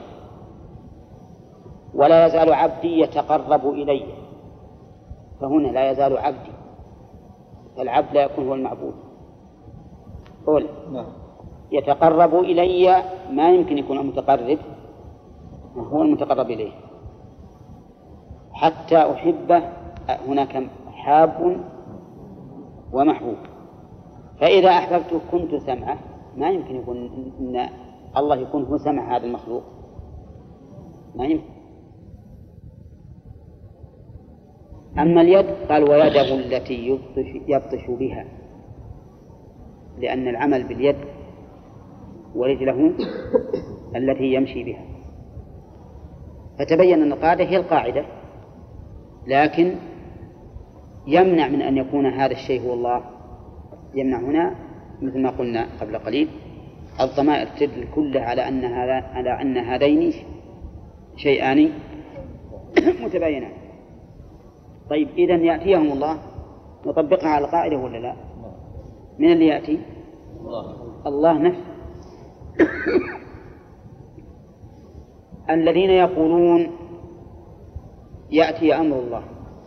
ولا يزال عبدي يتقرب إلي، فهنا لا يزال عبدي، فالعبد لا يكون هو المعبود. قول يتقرب إلي، ما يمكن يكون المتقرب هو المتقرب إليه حتى أحبه. هناك حاب ومحبوب، فإذا أحببته كنت سمعه، ما يمكن يكون إن الله يكون هو سمع هذا المخلوق، ما يمكن. أما اليد قال ويده التي يبطش بها، لأن العمل باليد، ورجله التي يمشي بها. فتبين أن القاعدة هي القاعدة، لكن يمنع من أن يكون هذا الشيء هو الله. يمنع هنا مثل ما قلنا قبل قليل الضمائر تدل كلها على أن هذين شيئان متباينان. طيب إذن يأتيهم الله، نطبقها على القاعدة ولا لا؟ من اللي يأتي؟ الله نفسه. الذين يقولون يأتي أمر الله،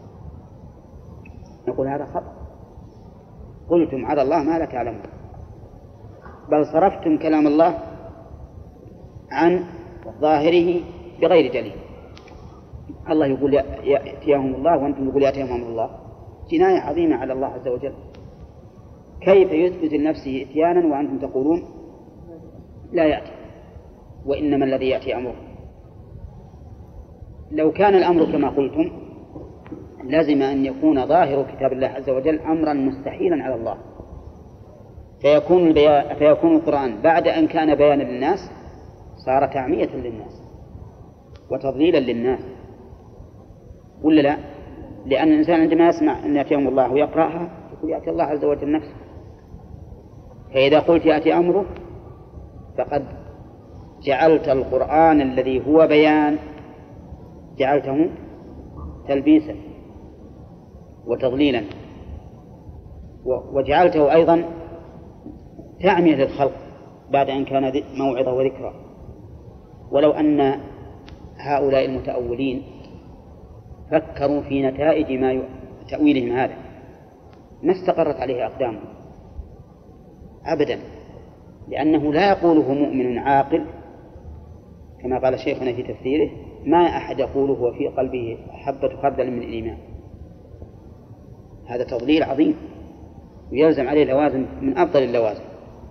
نقول هذا خطأ. قلتم على الله ما لا تعلمون، بل صرفتم كلام الله عن ظاهره بغير دليل. الله يقول يأتيهم الله وأنتم يقول يأتيهم أمر الله، جناية عظيمة على الله عز وجل. كيف يثبت لنفسه إتيانا وأنتم تقولون لا يأتي، وإنما الذي يأتي أمره؟ لو كان الأمر كما قلتم لازم أن يكون ظاهر كتاب الله عز وجل أمرا مستحيلا على الله، فيكون القرآن بعد أن كان بيانا للناس صار تعمية للناس وتضليلا للناس، ولا لا؟ لأن الإنسان عندما يسمع أن يأتيهم الله ويقرأها يقول يأتي الله عز وجل نفسه. فإذا قلت يأتي أمره فقد جعلت القرآن الذي هو بيان جعلته تلبيسا وتضليلا، وجعلته أيضا تعمية للخلق بعد أن كان موعظة وذكرى. ولو أن هؤلاء المتأولين فكروا في نتائج تأويلهم هذا ما استقرت عليه أقدامهم أبدا، لأنه لا يقوله مؤمن عاقل كما قال شيخنا في تفسيره: ما أحد يقوله وفي قلبه حبة خردل من الإيمان. هذا تضليل عظيم ويلزم عليه لوازم من أفضل اللوازم.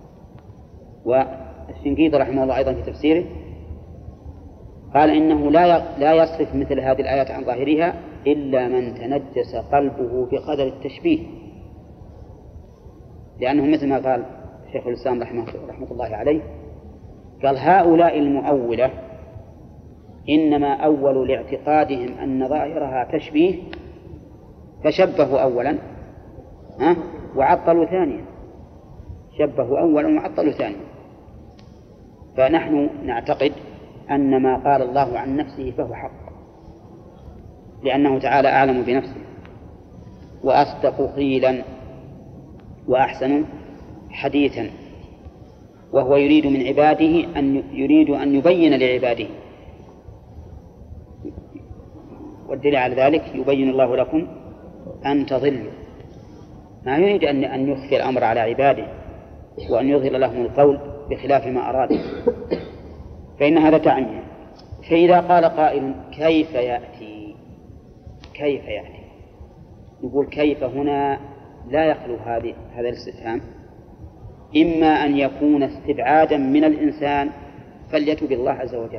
والشنقيطي رحمه الله أيضا في تفسيره قال إنه لا يصرف مثل هذه الآيات عن ظاهرها إلا من تنجس قلبه بقدر التشبيه، لأنه مثل ما قال شيخ الإسلام رحمة الله عليه قال: هؤلاء المؤولة إنما أول لاعتقادهم أن ظاهرها تشبيه فشبهوا أولا وعطلوا ثانيا، شبهوا أولا وعطلوا ثانيا. فنحن نعتقد أن ما قال الله عن نفسه فهو حق، لأنه تعالى أعلم بنفسه وأصدق قيلا وأحسن حديثا، وهو يريد من عباده أن يبين لعباده، والدليل على ذلك يبين الله لكم أن تضلوا. ما يريد أن يخفي الأمر على عباده وأن يظهر لهم القول بخلاف ما أراد، فإن هذا تعمية. فإذا قال قائل: كيف يأتي؟ كيف يأتي؟ نقول كيف هنا لا يخلو هذا الاستفهام، إما أن يكون استبعادا من الإنسان فليتب الله عز وجل،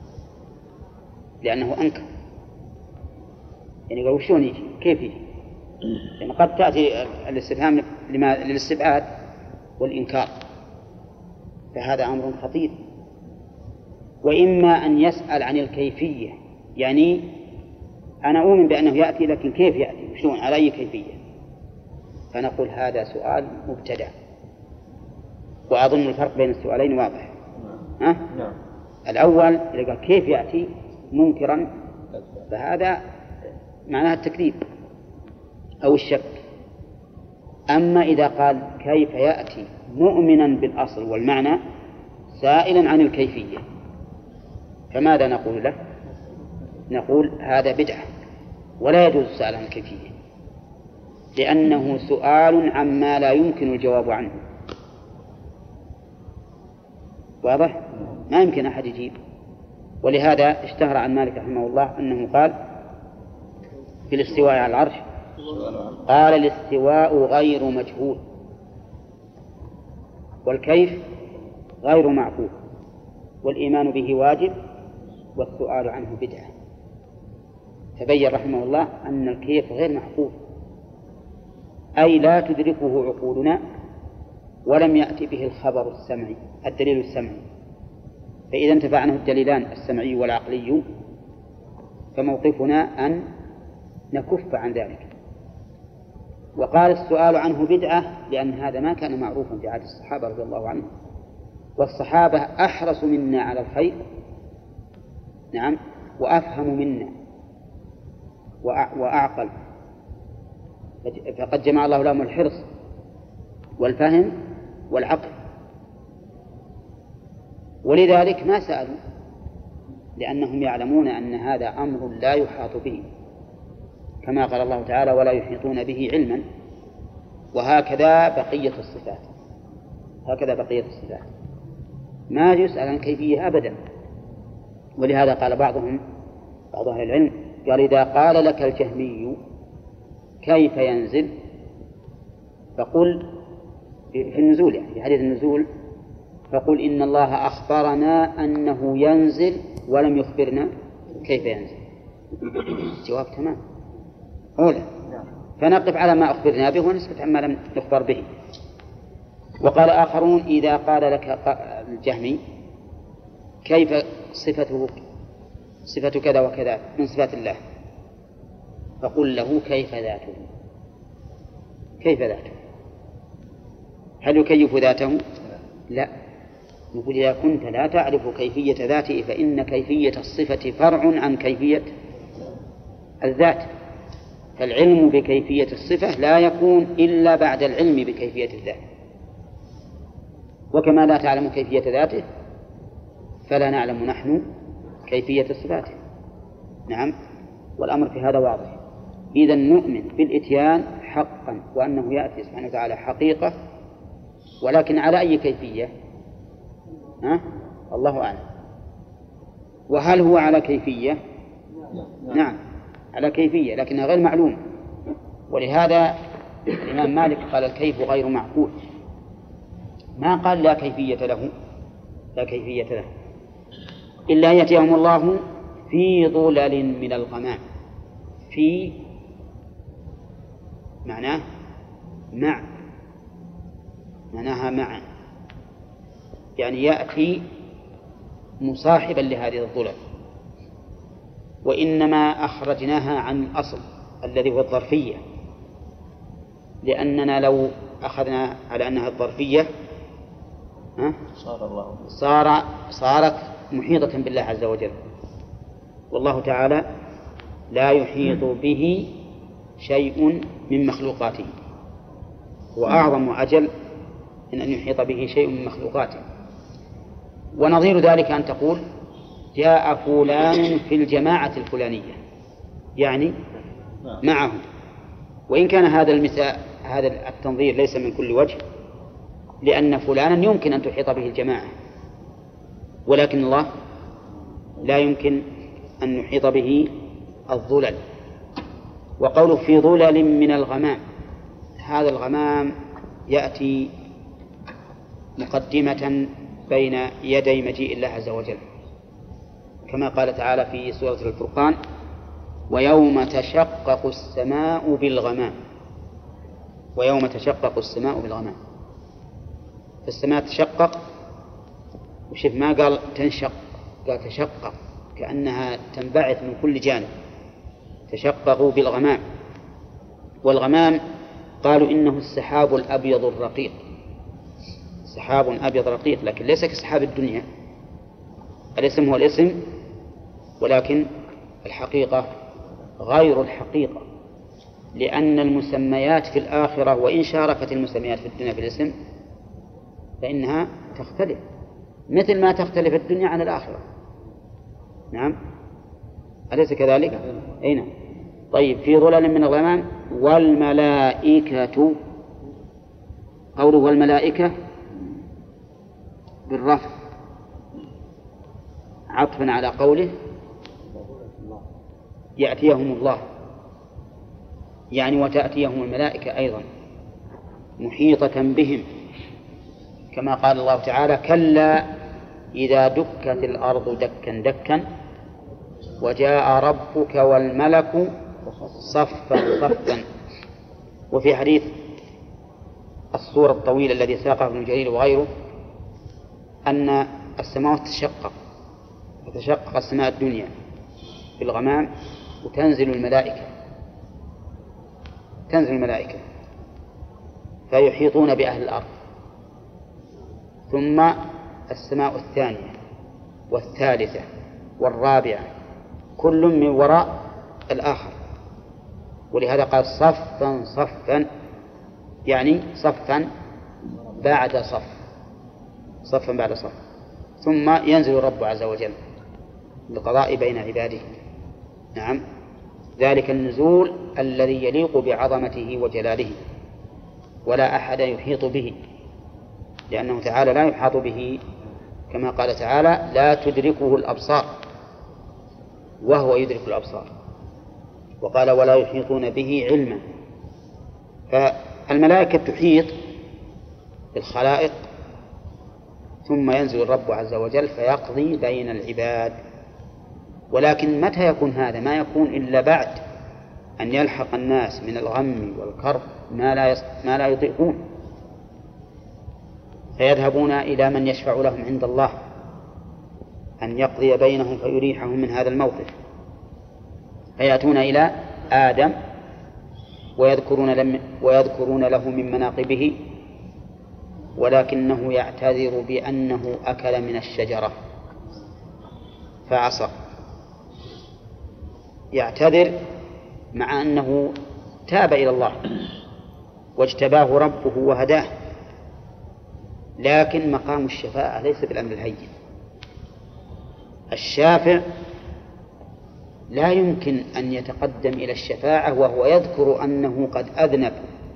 لأنه أنكر، يعني قالوا شلون يجي؟ كيف يجي؟ يعني قد تأتي الاستفهام للاستبعاد والإنكار، فهذا أمر خطير. وإما أن يسأل عن الكيفية، يعني أنا أؤمن بأنه يأتي، لكن كيف يأتي وشلون على أي كيفية؟ فنقول هذا سؤال مبتدع. وأظن الفرق بين السؤالين واضح. ها؟ الأول إذا قال كيف يأتي منكرا فهذا معناها التكذيب أو الشك. أما إذا قال كيف يأتي مؤمنا بالأصل والمعنى سائلا عن الكيفية، فماذا نقول له؟ نقول هذا بدعة ولا يجوز السؤال عن الكيفية، لأنه سؤال عما لا يمكن الجواب عنه. واضح؟ ما يمكن أحد يجيب. ولهذا اشتهر عن مالك رحمه الله أنه قال في الاستواء على العرش، قال الاستواء غير مجهول والكيف غير معقول والإيمان به واجب والسؤال عنه بدعة. تبين رحمه الله أن الكيف غير معقول، أي لا تدركه عقولنا ولم يأتي به الخبر السمعي الدليل السمعي، فإذا انتفع عنه الدليلان السمعي والعقلي فموقفنا أن نكف عن ذلك. وقال السؤال عنه بدعة لأن هذا ما كان معروفا في عهد الصحابة رضي الله عنهم، والصحابة أحرص منا على الخير، نعم، وأفهم منا وأعقل، فقد جمع الله لهم الحرص والفهم والعقل، ولذلك ما سألوا، لأنهم يعلمون أن هذا أمر لا يحاط به، كما قال الله تعالى ولا يحيطون به علما. وهكذا بقية الصفات، هكذا بقية الصفات ما يسأل عن كيفية أبدا. ولهذا قال بعض أهل العلم قال إذا قال لك الجهمي كيف ينزل فقل في النزول، يعني في حديث النزول، فقل إن الله أخبرنا أنه ينزل ولم يخبرنا كيف ينزل. جواب تمام أولا، فنقف على ما أخبرنا به ونسكت عما لم نخبر به. وقال آخرون إذا قال لك الجهمي كيف صفة كذا وكذا من صفات الله فقل له كيف ذاته. كيف ذاته؟ هل يكيف ذاته؟ لا، نقول إذا كنت لا تعرف كيفية ذاته فإن كيفية الصفة فرع عن كيفية الذات، فالعلم بكيفية الصفة لا يكون إلا بعد العلم بكيفية الذات. وكما لا تعلم كيفية ذاته فلا نعلم نحن كيفية صفاته. نعم، والأمر في هذا واضح. إذا نؤمن بالإتيان حقا وأنه يأتي سبحانه وتعالى حقيقة، ولكن على أي كيفية؟ الله أعلم. وهل هو على كيفية؟ نعم على كيفية لكنها غير معلومة. ولهذا الإمام مالك قال الكيف غير معقول، ما قال لا كيفية له، لا كيفية له إلا يأتيهم الله في ظلل من الغمام. في معناه مع، معناها مع، يعني يأتي مصاحبا لهذه الظلل. وإنما أخرجناها عن الأصل الذي هو الظرفية، لأننا لو أخذنا على أنها الظرفية صارت محيطة بالله عز وجل، والله تعالى لا يحيط به شيء من مخلوقاته، وأعظم وأجل من أن يحيط به شيء من مخلوقاته. ونظير ذلك أن تقول جاء فلان في الجماعة الفلانية، يعني معه، وإن كان هذا التنظير ليس من كل وجه، لأن فلانا يمكن أن تحيط به الجماعة، ولكن الله لا يمكن أن يحيط به الظلل. وقوله في ظلل من الغمام، هذا الغمام يأتي مقدمة بين يدي مجيء الله عز وجل، كما قال تعالى في سورة الفرقان ويوم تشقق السماء بالغمام. ويوم تشقق السماء بالغمام. فالسماء تشقق، وشف ما قال تنشق، قال تشقق، كأنها تنبعث من كل جانب. تشققوا بالغمام. والغمام قالوا إنه السحاب الأبيض الرقيق، سحاب أبيض رقيق، لكن ليس كسحاب الدنيا. الاسم هو الاسم، ولكن الحقيقة غير الحقيقة، لأن المسميات في الآخرة وإن شاركت المسميات في الدنيا في الاسم فإنها تختلف، مثل ما تختلف الدنيا عن الآخرة. نعم، أليس كذلك؟ أي نعم. طيب، في ظلال من الغمام. والملائكة، قوله والملائكة بالرفع عطفا على قوله يأتيهم الله، يعني وتأتيهم الملائكة أيضا محيطة بهم، كما قال الله تعالى: كلا إذا دكت الأرض دكا دكا وجاء ربك والملك صفا صفا. وفي حديث الصورة الطويل الذي ساقه ابن جرير وغيره أن السماوات تشقق، فتشقق السماء الدنيا في الغمام، وتنزل الملائكة، تنزل الملائكة فيحيطون بأهل الأرض. ثم السماء الثانية والثالثة والرابعة كل من وراء الآخر، ولهذا قال صفا صفا، يعني صفا بعد صف، صفا بعد صف. ثم ينزل الرب عز وجل للقضاء بين عباده. نعم، ذلك النزول الذي يليق بعظمته وجلاله، ولا أحد يحيط به، لأنه تعالى لا يحاط به، كما قال تعالى: لا تدركه الأبصار وهو يدرك الأبصار. وقال: ولا يحيطون به علما. فالملائكة تحيط بالخلائق، ثم ينزل الرب عز وجل فيقضي بين العباد. ولكن متى يكون هذا؟ ما يكون إلا بعد أن يلحق الناس من الغم والكرب ما لا يطيقون، فيذهبون إلى من يشفع لهم عند الله أن يقضي بينهم فيريحهم من هذا الموقف، فيأتون إلى آدم ويذكرون له من مناقبه، ولكنه يعتذر بأنه أكل من الشجرة فعصى. يعتذر مع أنه تاب إلى الله واجتباه ربه وهداه، لكن مقام الشفاعة ليس بالأمر الهين. الشافع لا يمكن أن يتقدم إلى الشفاعة وهو يذكر أنه قد أذنب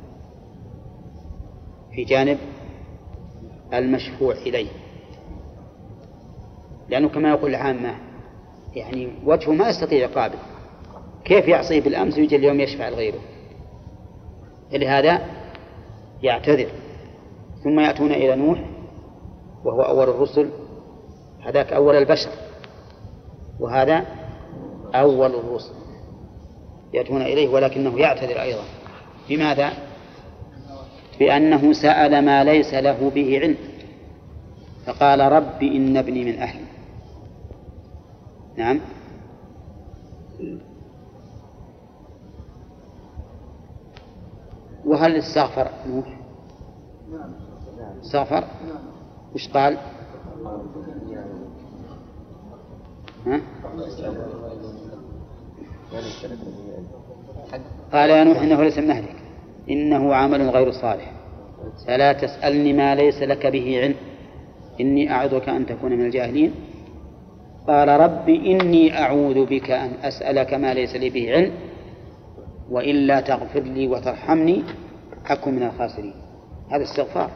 في جانب المشفوع إليه، لأنه كما يقول العامة يعني وجهه ما يستطيع يقابل، كيف يعصيه بالأمس ويجي اليوم يشفع لغيره؟ لهذا يعتذر. ثم يأتون إلى نوح وهو أول الرسل، هذاك أول البشر وهذا أول الرسل، يأتون إليه ولكنه يعتذر أيضا. بماذا؟ بأنه سأل ما ليس له به علم، فقال: رب إن ابني من أهلي. نعم. وهل استغفر نوح؟ استغفر؟ وش قال؟ ها؟ قال: يا نوح إنه ليس من أهلك، إنه عمل غير صالح، فلا تسألني ما ليس لك به علم، إني أعوذك أن تكون من الجاهلين. قال: رب إني أعوذ بك أن أسألك ما ليس لي به علم، وإلا تغفر لي وترحمني أكن من الخاسرين. هذا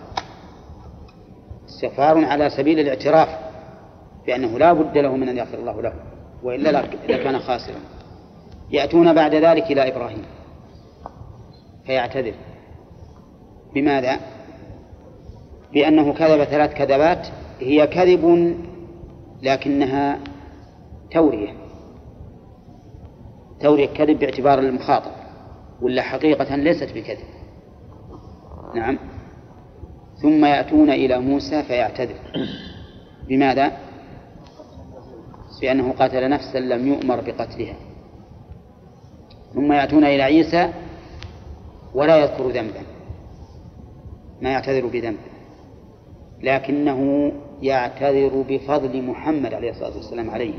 استغفار على سبيل الاعتراف بأنه لا بد له من أن يغفر الله له، وإلا لكان خاسرا. يأتون بعد ذلك إلى إبراهيم فيعتذر. بماذا؟ بأنه كذب 3 كذبات هي كذب لكنها تورية كذب باعتبار المخاطب، ولا حقيقة ليست بكذب. نعم. ثم يأتون إلى موسى فيعتذر. بماذا؟ بأنه قتل نفسا لم يؤمر بقتلها. ثم يأتون إلى عيسى ولا يذكر ذنبا، ما يعتذر بذنب، لكنه يعتذر بفضل محمد عليه الصلاة والسلام عليه،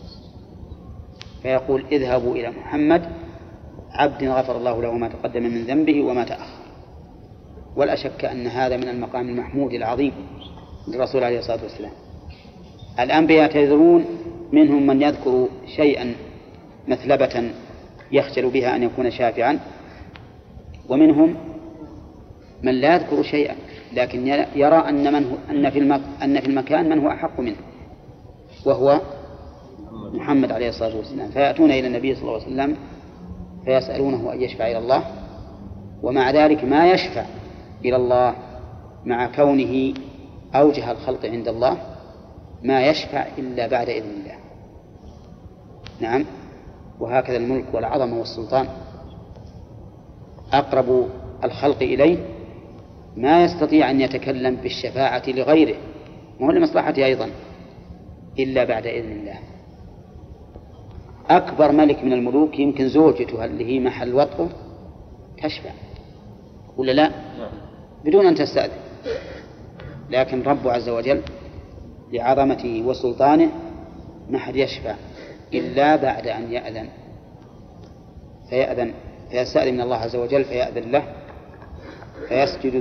فيقول اذهبوا إلى محمد عبد غفر الله له ما تقدم من ذنبه وما تأخر. ولا شك أن هذا من المقام المحمود العظيم للرسول عليه الصلاة والسلام. الأنبياء يعتذرون، منهم من يذكر شيئا مثلبة يخجل بها أن يكون شافعا، ومنهم من لا يذكر شيئا لكن يرى أن في المكان من هو أحق منه، وهو محمد عليه الصلاة والسلام. فيأتون إلى النبي صلى الله عليه وسلم فيسألونه أن يشفع إلى الله، ومع ذلك ما يشفع إلى الله مع كونه أوجه الخلق عند الله، ما يشفع إلا بعد إذن الله. نعم. وهكذا الملك والعظمة والسلطان، أقرب الخلق إليه ما يستطيع أن يتكلم بالشفاعة لغيره، وهو لمصلحته أيضا، إلا بعد إذن الله. أكبر ملك من الملوك يمكن زوجته اللي هي محل وطئه تشفع ولا لا؟ بدون أن تستأذن، لكن رب عز وجل لعظمته وسلطانه ما حد يشفع إلا بعد أن يأذن، فيستأذن من الله عز وجل فيأذن له، فيسجد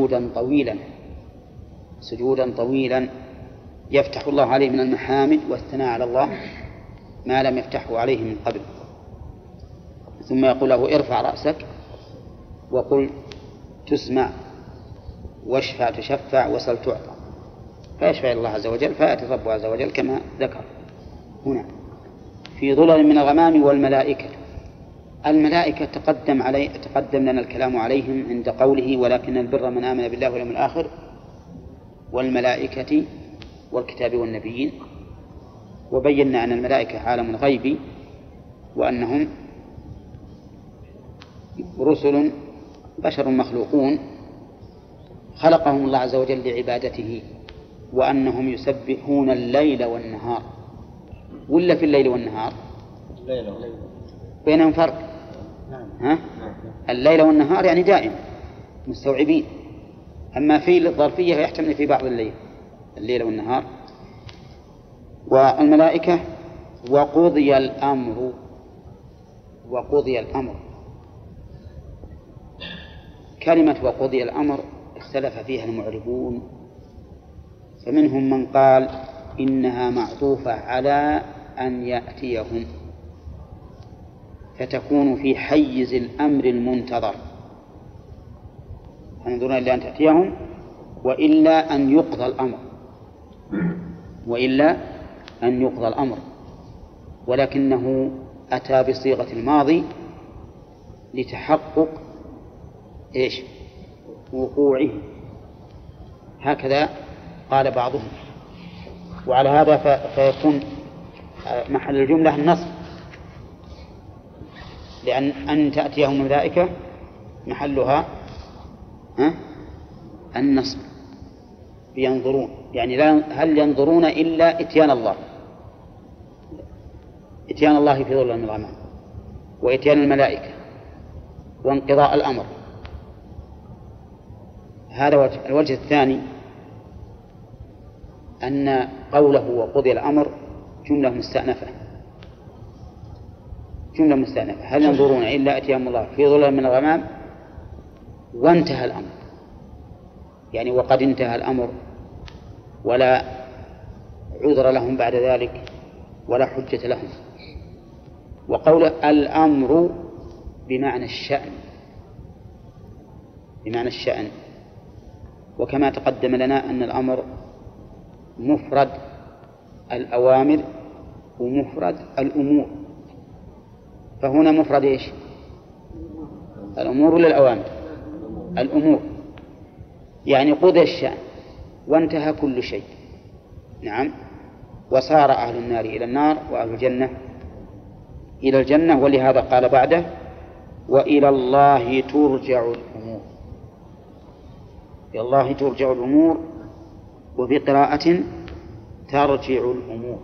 سجودا طويلا يفتح الله عليه من المحامد والثناء على الله ما لم يفتحه عليه من قبل. ثم يقول له ارفع رأسك وقل تسمع واشفع تشفع وسل تعطى، فيشفع الله عز وجل، فيأتي الرب عز وجل كما ذكر هنا في ظلل من الغمام. الملائكة تقدم لنا الكلام عليهم عند قوله ولكن البر من آمن بالله واليوم الآخر والملائكة والكتاب والنبيين، وبينا أن الملائكة عالم غيبي، وأنهم رسل بشر مخلوقون خلقهم الله عز وجل لعبادته، وأنهم يسبحون الليل والنهار. ولا في الليل والنهار بينهم فرق؟ الليل والنهار يعني دائم مستوعبين، أما في الظرفية يحتمل في بعض الليل والنهار. والملائكة وقضي الأمر. كلمة وقضي الأمر اختلف فيها المعربون، فمنهم من قال إنها معطوفة على أن يأتيهم، فتكون في حيز الأمر المنتظر، ينظرون إلى أن تأتيهم وإلا أن يقضى الأمر، ولكنه أتى بصيغة الماضي لتحقق وقوعه، هكذا قال بعضهم. وعلى هذا فيكون محل الجملة النصب، لأن أن تأتيهم الملائكة محلها النصب. ينظرون يعني هل ينظرون إلا إتيان الله في ظل من الغمام، وإتيان الملائكة، وانقضاء الأمر. هذا الوجه الثاني، أن قوله وقضي الأمر جملة مستأنفة. هل ينظرون إلا أتيهم الله في ظل من الغمام وانتهى الأمر، يعني وقد انتهى الأمر ولا عذر لهم بعد ذلك ولا حجة لهم. وقوله الأمر بمعنى الشأن، وكما تقدم لنا أن الأمر مفرد الأوامر ومفرد الأمور، فهنا مفرد الأمور ولا الأوامر؟ الأمور، يعني قضى الشأن وانتهى كل شيء. نعم. وصار أهل النار إلى النار وأهل الجنة إلى الجنة، ولهذا قال بعده وإلى الله ترجع الأمور. إلى الله ترجع الأمور، وفي قراءة ترجع الأمور.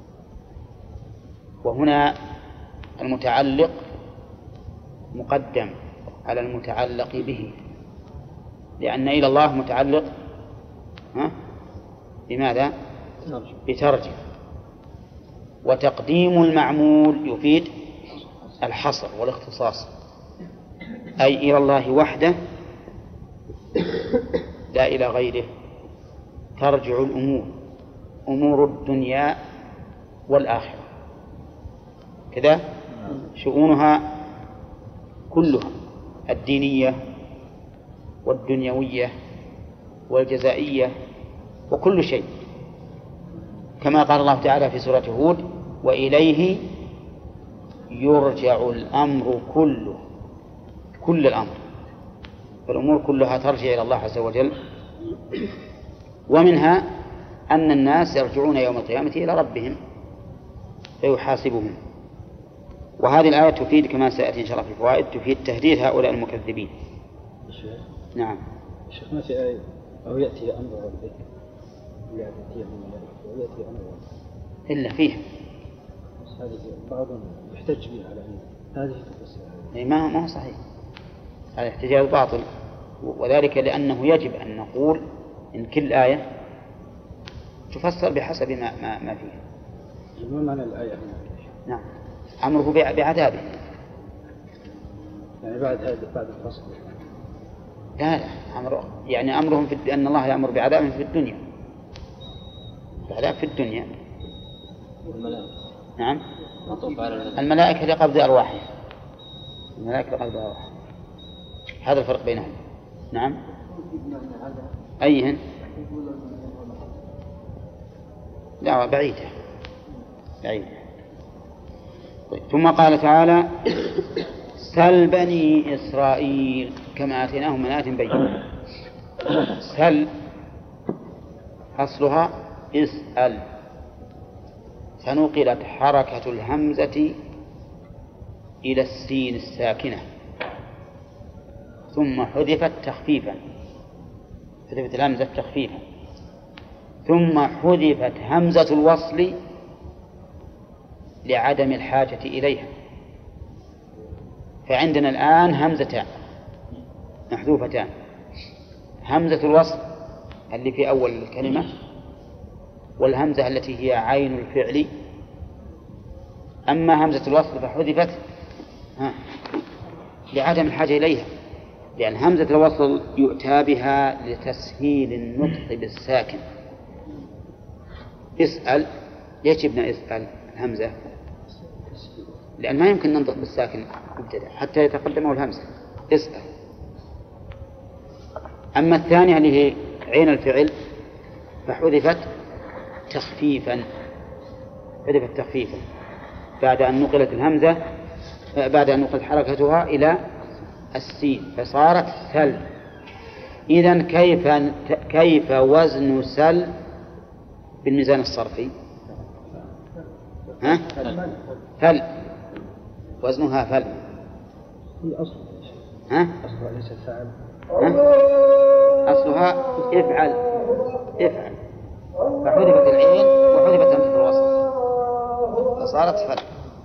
وهنا المتعلق مقدم على المتعلق به، لأن إلى الله متعلق بماذا؟ بترجع. وتقديم المعمول يفيد الحصر والاختصاص، أي إلى الله وحده لا إلى غيره ترجع الأمور، أمور الدنيا والآخرة كذا، شؤونها كلها، الدينية والدنيوية والجزائية وكل شيء، كما قال الله تعالى في سورة هود: وإليه يرجع الأمر كله، كل الأمر، فالأمور كلها ترجع إلى الله عز وجل. ومنها أن الناس يرجعون يوم القيامة إلى ربهم فيحاسبهم. وهذه الآية تفيد كما سيأتي إن شاء الله في الفوائد، تفيد تهديد هؤلاء المكذبين. نعم. الشيخ ما في آية أو يأتي أمر ربك يأتي أمر ربك إلا فيه هذه بعضهم يحتج بها على هذه تفسير. ما هو صحيح، هذا احتجاج باطل، وذلك لأنه يجب أن نقول إن كل آية تفسر بحسب ما فيها. ما معنى الآية هنا؟ نعم، أمره بعذابه، يعني بعد الفصل. لا يعني أمرهم أن الله يأمر بعذابهم في الدنيا، العذاب في الدنيا. نعم، الملائكة لقبض أرواحهم، الملائكة لقبض أرواحهم، هذا الفرق بينهم. نعم، أيهن؟ لا، بعيدة. طيب. ثم قال تعالى: سل بني إسرائيل كما آتيناهم من آيات بينة. سل أصلها اسأل، فنقلت حركة الهمزة إلى السين الساكنة ثم حذفت تخفيفا، حذفت الهمزة تخفيفا، ثم حذفت همزة الوصل لعدم الحاجة إليها. فعندنا الآن همزتان محذوفتان: همزة الوصل اللي في أول الكلمة، والهمزة التي هي عين الفعل. أما همزة الوصل فحذفت لعدم الحاجة إليها، لأن همزة الوصل يؤتى بها لتسهيل النطق بالساكن. اسأل، ليش جبنا اسأل الهمزة؟ لأن ما يمكن ننطق بالساكن مبتدأ حتى يتقدمه الهمزة. اسأل. أما الثانية اللي هي عين الفعل فحذفت تخفيفا، بعد أن نقلت الهمزة، بعد أن نقلت حركتها إلى السين فصارت سل. إذن كيف وزن سل بالميزان الصرفي؟ فل، وزنها فل. هي أصلها ليس فعل، أصلها افعل، فحذفت العين وحذفت همزة الوصل فصارت فل.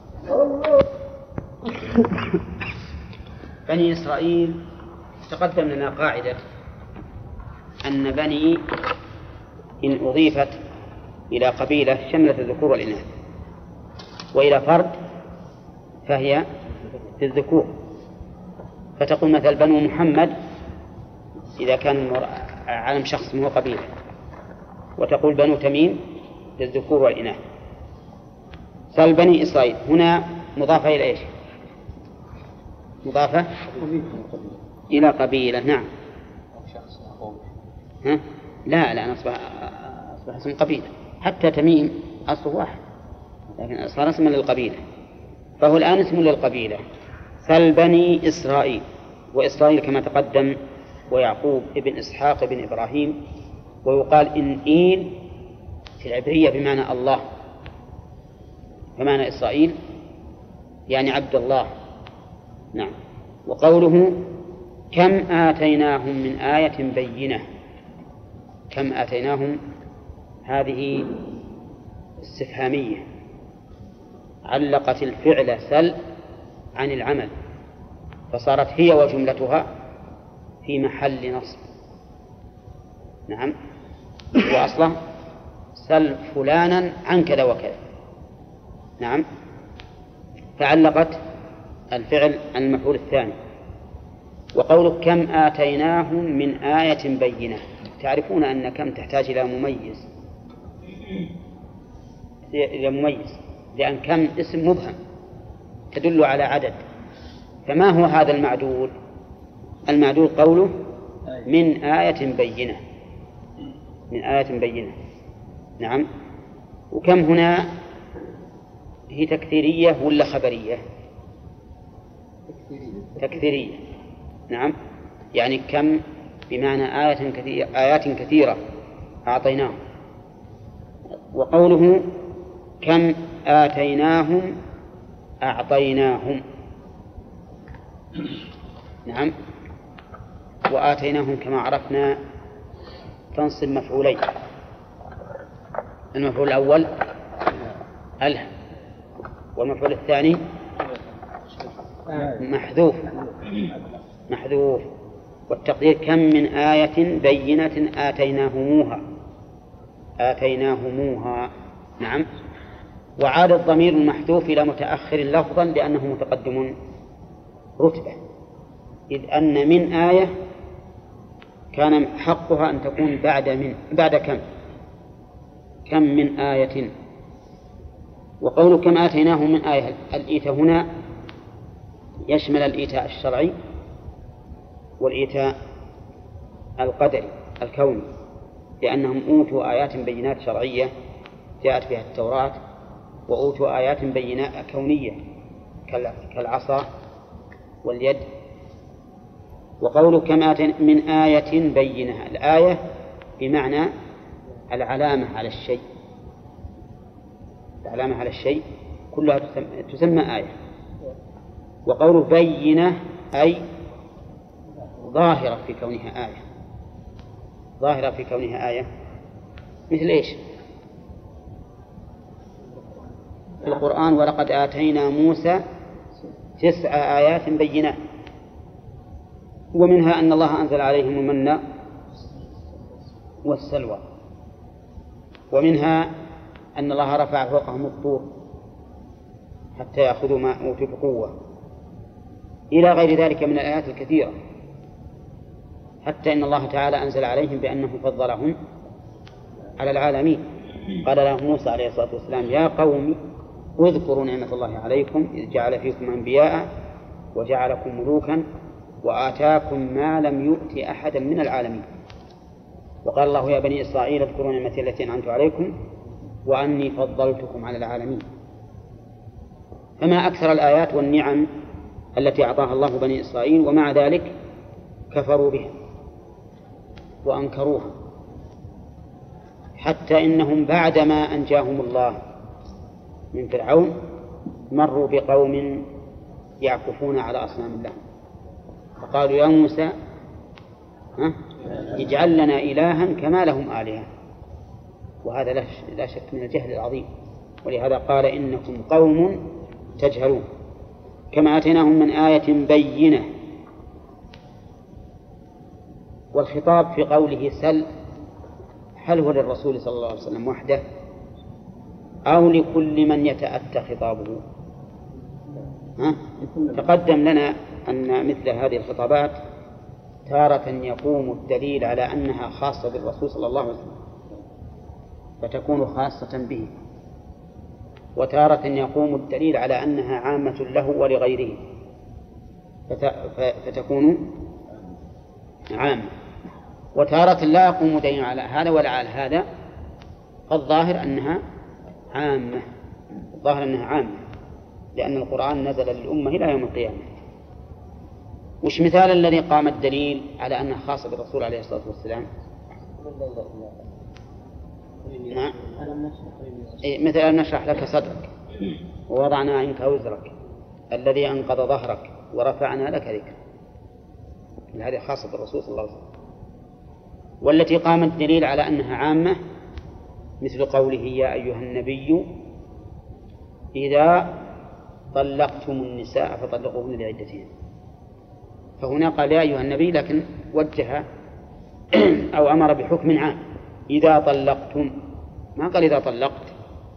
بني إسرائيل تقدم لنا قاعدة أن بني إن أضيفت إلى قبيلة شملت الذكور والإناث، وإلى فرد فهي في الذكور. فتقول مثل بنو محمد إذا كان علم شخص منه قبيلة، وتقول بنو تميم للذكور والإناث. سل بني إسرائيل هنا مضافة إلى إيش؟ مضافة إلى قبيلة. نعم. لا أصبح اسم قبيلة. حتى تميم أصله واحد لكن صار اسما للقبيلة، فهو الآن اسم للقبيلة. سل بني إسرائيل، وإسرائيل كما تقدم ويعقوب ابن إسحاق ابن إبراهيم. ويقال إن إيل في العبرية بمعنى الله، فمعنى إسرائيل يعني عبد الله. نعم. وقوله كم آتيناهم من آية بينة، كم آتيناهم هذه استفهامية علقت الفعل سل عن العمل، فصارت هي وجملتها في محل نصب. نعم، وأصلا سل فلانا عن كذا وكذا. نعم، فعلقت الفعل عن المفعول الثاني. وقولك كم آتيناهم من آية بينة، تعرفون أن كم تحتاج إلى مميز، لأن كم اسم مبهم تدل على عدد. فما هو هذا المعدول؟ المعدول قوله من آية بينة، من آية بينة. نعم. وكم هنا هي تكثيرية ولا خبرية؟ تكثيرية. نعم، يعني كم بمعنى آيات كثيرة أعطيناهم. وقوله كم آتيناهم أعطيناهم. نعم، وآتيناهم كما عرفنا تنصب مفعولين. المفعول الأول ألهم، والمفعول الثاني محذوف. والتقدير كم من آية بينة آتيناهموها. نعم. وعاد الضمير المحذوف إلى متأخر لفظا لأنه متقدم رتبة، إذ أن من آية كان حقها أن تكون بعد كم من آية. وقول كم آتيناهم من آية، الإيتاء هنا يشمل الإيتاء الشرعي والإيتاء القدري الكوني، لأنهم أوتوا آيات بينات شرعية جاءت بها التوراة، وأوتوا آيات بينات كونية كالعصا واليد. وقوله كم آتينا من آية بينة، الآية بمعنى العلامة على الشيء، العلامة على الشيء كلها تسمى آية. وقوله بينة أي ظاهرة في كونها آية، ظاهرة في كونها آية. مثل إيش؟ في القرآن ولقد آتينا موسى 9 آيات بينات، ومنها أن الله أنزل عليهم المن والسلوى، ومنها أن الله رفع فوقهم الطور حتى يأخذوا ما أوتوا بقوة، إلى غير ذلك من الآيات الكثيرة. حتى إن الله تعالى أنزل عليهم بأنه فضلهم على العالمين. قال لهم موسى عليه الصلاة والسلام يا قوم اذكروا نعمة الله عليكم إذ جعل فيكم أنبياء وجعلكم ملوكا وآتاكم ما لم يؤت أحدا من العالمين. وقال الله يا بني إسرائيل اذكروا نعمتي التي أنعمت عليكم وأني فضلتكم على العالمين. فما أكثر الآيات والنعم التي أعطاها الله بني إسرائيل، ومع ذلك كفروا بها وأنكروها، حتى إنهم بعدما أنجاهم الله من فرعون مروا بقوم يعكفون على أصنام الله، فقالوا يا موسى اجعل لنا إلها كما لهم آلهة. وهذا لا شك من الجهل العظيم، ولهذا قال إنكم قوم تجهلون. كما آتيناهم من آية بينة. والخطاب في قوله سل هل هو للرسول صلى الله عليه وسلم وحده أو لكل من يتأتى خطابه؟ تقدم لنا أن مثل هذه الخطابات تارة يقوم الدليل على أنها خاصة بالرسول صلى الله عليه وسلم فتكون خاصة به، وتارة يقوم الدليل على أنها عامة له ولغيره فتكون عامة. وتارة لا يقوم دليل على هذا ولا على هذا، فالظاهر أنها عامة، الظاهر أنها عامة، لأن القرآن نزل للأمة إلى يوم القيامة. وش مثال الذي قام الدليل على أنها خاصة بالرسول عليه الصلاة والسلام؟ نعم، مثل نشرح لك صدرك ووضعنا عنك وزرك الذي أنقض ظهرك ورفعنا لك ذكرك. هذه خاصة بالرسول صلى الله عليه وسلم. والتي قامت دليل على أنها عامة مثل قوله يا أيها النبي إذا طلقتم النساء فطلقوهن لعدتهن. فهنا قال يا أيها النبي لكن وجه أو أمر بحكم عام إذا طلقتم، ما قال إذا طلقت.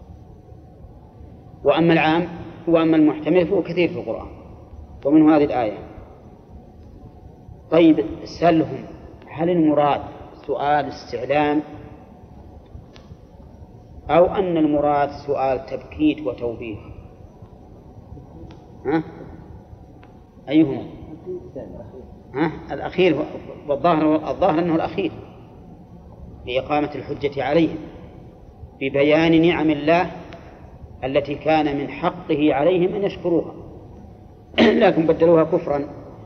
وأما العام وأما المحتمل فهو كثير في القرآن ومنه هذه الآية. طيب سلهم هل المراد سؤال استعلام أو أن المراد سؤال تبكيت وتوبيخ؟ أيهما؟ الأخير، والظاهر أنه الأخير لإقامة الحجة عليهم ببيان نعم الله التي كان من حقه عليهم أن يشكروها لكن بدلوها كفرا.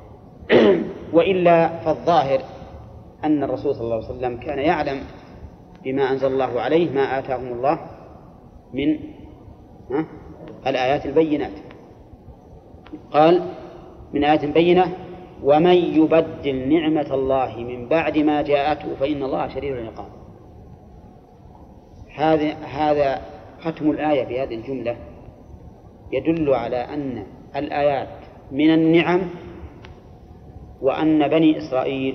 وإلا فالظاهر أن الرسول صلى الله عليه وسلم كان يعلم بما أنزل الله عليه ما آتاهم الله من الآيات البينات. قال من آيات بينة ومن يبدل نعمة الله من بعد ما جاءته فإن الله شديد العقاب. هذا ختم الآية بهذه الجملة يدل على أن الآيات من النعم وأن بني إسرائيل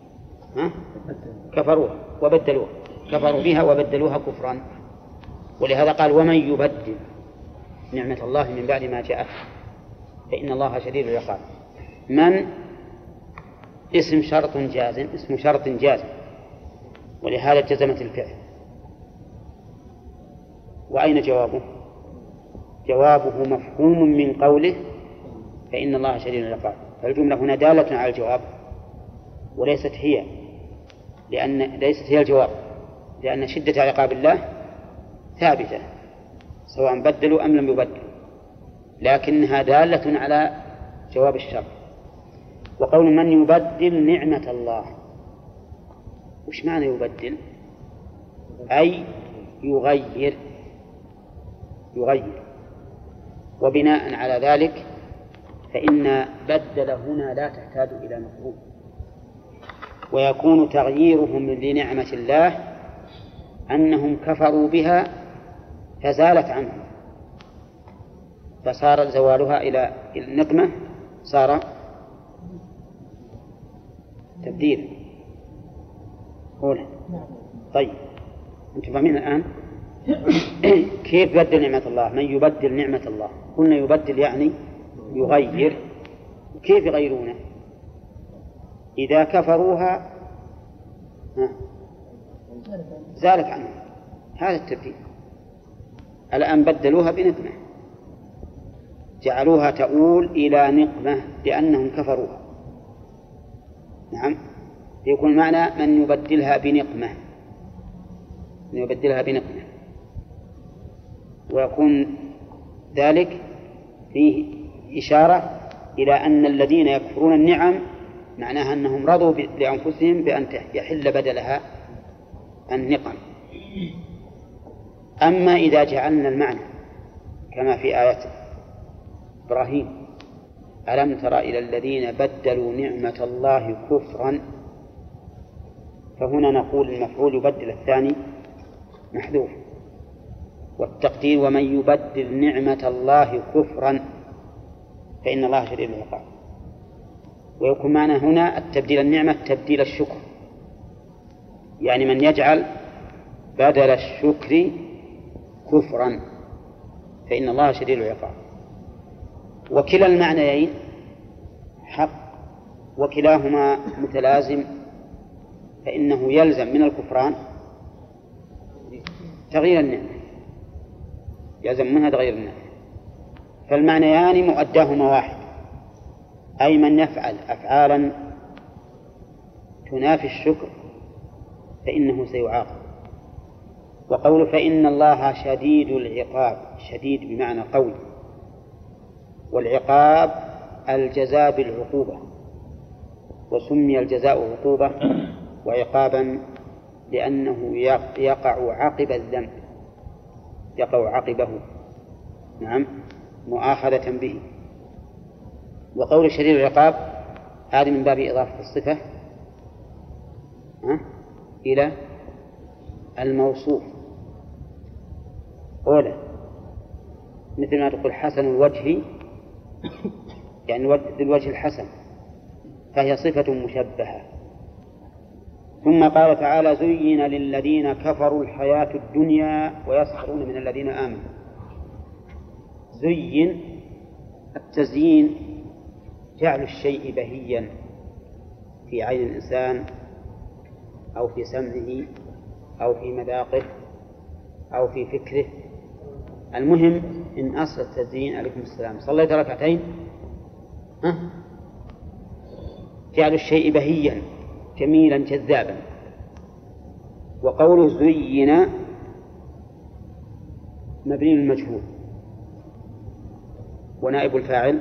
كفروها وبدلوها، كفروا بها وبدلوها كفرا. ولهذا قال ومن يبدل نعمة الله من بعد ما جاءته فإن الله شديد العقاب. من اسم شرط جازم، اسم شرط جازم، ولهذا جزمت الفعل. وأين جوابه؟ جوابه مفهوم من قوله فإن الله شديد العقاب. فالجملة هنا دالة على الجواب وليست هي، ليست هي الجواب، لأن شدة عقاب الله ثابتة سواء بدلوا أم لم يبدلوا، لكنها دالة على جواب الشرط. وقول من يبدل نعمة الله، وش معنى يبدل؟ أي يغير. وبناء على ذلك فإن بدل هنا لا تحتاج إلى مفهوم، ويكون تغييرهم لنعمة الله أنهم كفروا بها فزالت عنهم فصار زوالها إلى النقمة صار تبديل. قوله طيب أنتم فاهمين الآن كيف بدل نعمة الله؟ من يبدل نعمة الله، قلنا يبدل يعني يغير. كيف يغيرونه؟ إذا كفروها زالت عنهم، هذا التبديل. الآن بدلوها بنقمة، جعلوها تؤول إلى نقمة لأنهم كفروها. نعم، يكون معنى من يبدلها بنقمة، من يبدلها بنقمة، ويكون ذلك فيه إشارة إلى أن الذين يكفرون النعم معناها أنهم رضوا لأنفسهم بأن يحل بدلها النقم. أما إذا جعلنا المعنى كما في آية إبراهيم ألم تر إلى الذين بدلوا نعمة الله كفرا، فهنا نقول المفعول يبدل الثاني محذوف، والتقدير ومن يبدل نعمة الله كفرا فإن الله شديد العقاب. ويكون معنى هنا التبديل النعمة تبديل الشكر، يعني من يجعل بدل الشكر كفرا فإن الله شديد العقاب. وكلا المعنيين حق وكلاهما متلازم، فإنه يلزم من الكفران تغيير النعمة، يلزم منها تغيير النعمة. فالمعنيان مؤداهما واحد، أي من يفعل أفعالا تنافي الشكر فإنه سيعاقب. وقول فإن الله شديد العقاب، شديد بمعنى قوي، والعقاب الجزاء بالعقوبة، وسمي الجزاء عقوبة وعقابا لأنه يقع عقب الذنب، يقع عقبه، نعم، مؤاخذة به. وقول شديد العقاب هذه من باب إضافة الصفة إلى الموصوف. أولا مثل ما تقول حسن الوجه، يعني ذي الوجه الحسن، فهي صفة مشبهة. ثم قال تعالى زين للذين كفروا الحياة الدنيا ويسخرون من الذين آمنوا. زين، التزيين جعل الشيء بهيا في عين الإنسان أو في سمعه أو في مذاقه أو في فكره. المهم إن أصل التزيين عليكم السلام صليت ركعتين جعل الشيء بهيا جميلا جذابا. وقوله زين مبني للمجهول ونائب الفاعل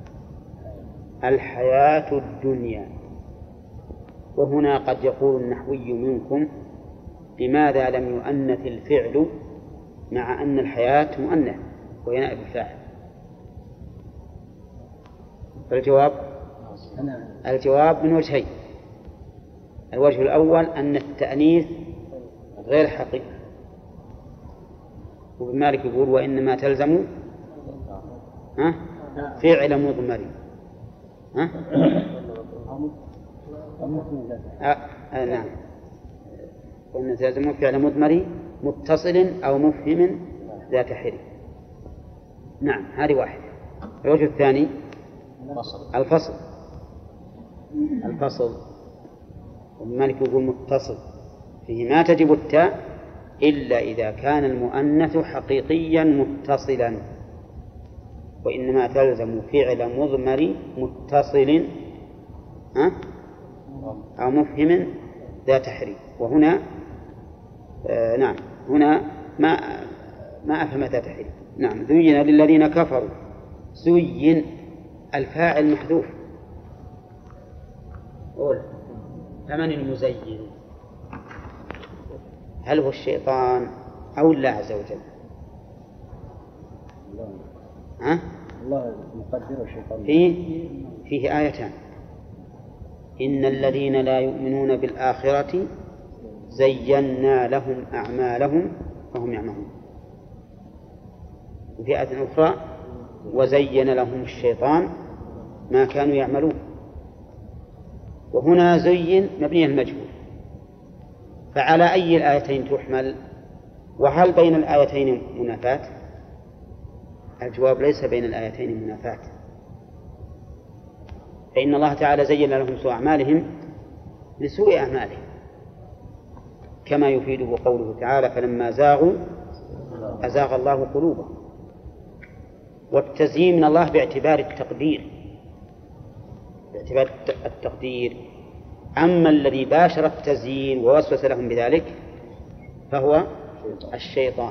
الحياة الدنيا. وهنا قد يقول النحوي منكم لماذا لم يؤنث الفعل مع أن الحياة مؤنث وهي نائب الفاعل؟ الجواب من وجهين. الوجه الأول أن التأنيث غير حقيقي، وابن مالك يقول وإنما تلزم فعل مضمر. نعم، وإن تلزم فعل مضمر متصل أو مفهم ذات حري. نعم، هذه واحدة. الوجه الثاني الفصل وابن مالك يقول متصل فيه ما تجب التاء إلا إذا كان المؤنث حقيقيا متصلا، وإنما تلزم فعل مضمر متصل أو مفهم ذات حري. وهنا نعم هنا ما أفهم ذات حري. نعم زين للذين كفروا. زين الفاعل محذوف. فمن المزين؟ هل هو الشيطان أو الله عز وجل؟ الله مقدر الشيطان. فيه آيتان: إن الذين لا يؤمنون بالآخرة زينا لهم أعمالهم فهم يعملون. وفي آية أخرى: وزين لهم الشيطان ما كانوا يعملون. وهنا زين مبني المجهول، فعلى أي الآيتين تحمل؟ وهل بين الآيتين منافاة؟ الجواب ليس بين الآيتين منافاة، فإن الله تعالى زين لهم سوء أعمالهم لسوء أعمالهم، كما يفيده قوله تعالى: فلما زاغوا أزاغ الله قلوبهم. والتزيين من الله باعتبار التقدير. أما الذي باشر التزيين ووسوس لهم بذلك فهو الشيطان.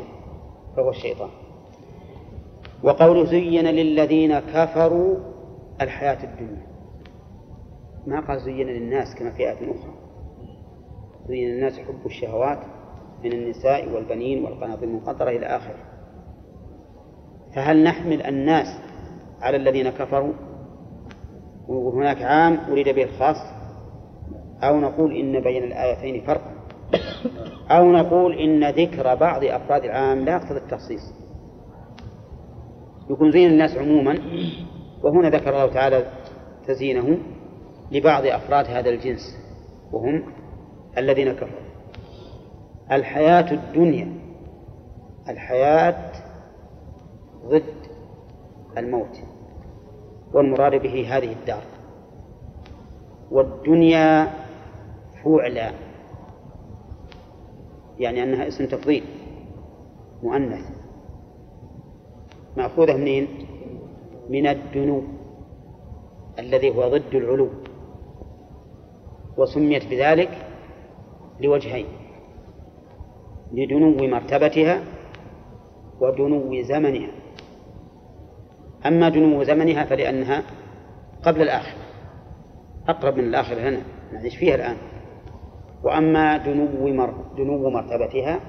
وقول زين للذين كفروا الحياة الدنيا، ما قال زين للناس كما في آية أخرى: زين للناس حب الشهوات من النساء والبنين والقناطير المقنطرة إلى آخره. فهل نحمل الناس على الذين كفروا وهناك عام أريد به الخاص، أو نقول إن بين الآيتين فرق، أو نقول إن ذكر بعض أفراد العام لا يقتضي التخصيص، يكون زين الناس عموما، وهنا ذكر الله تعالى تزيينه لبعض أفراد هذا الجنس وهم الذين كفروا. الحياة الدنيا، الحياة ضد الموت، والمراد به هذه الدار. والدنيا فعلا، يعني أنها اسم تفضيل مؤنث، مأخوذة منين؟ من الدنو الذي هو ضد العلو، وسميت بذلك لوجهين: لدنو مرتبتها ودنو زمنها. أما دنو زمنها فلأنها قبل الآخرة، أقرب من الآخرة هنا نعيش فيها الآن. وأما دنو مرتبتها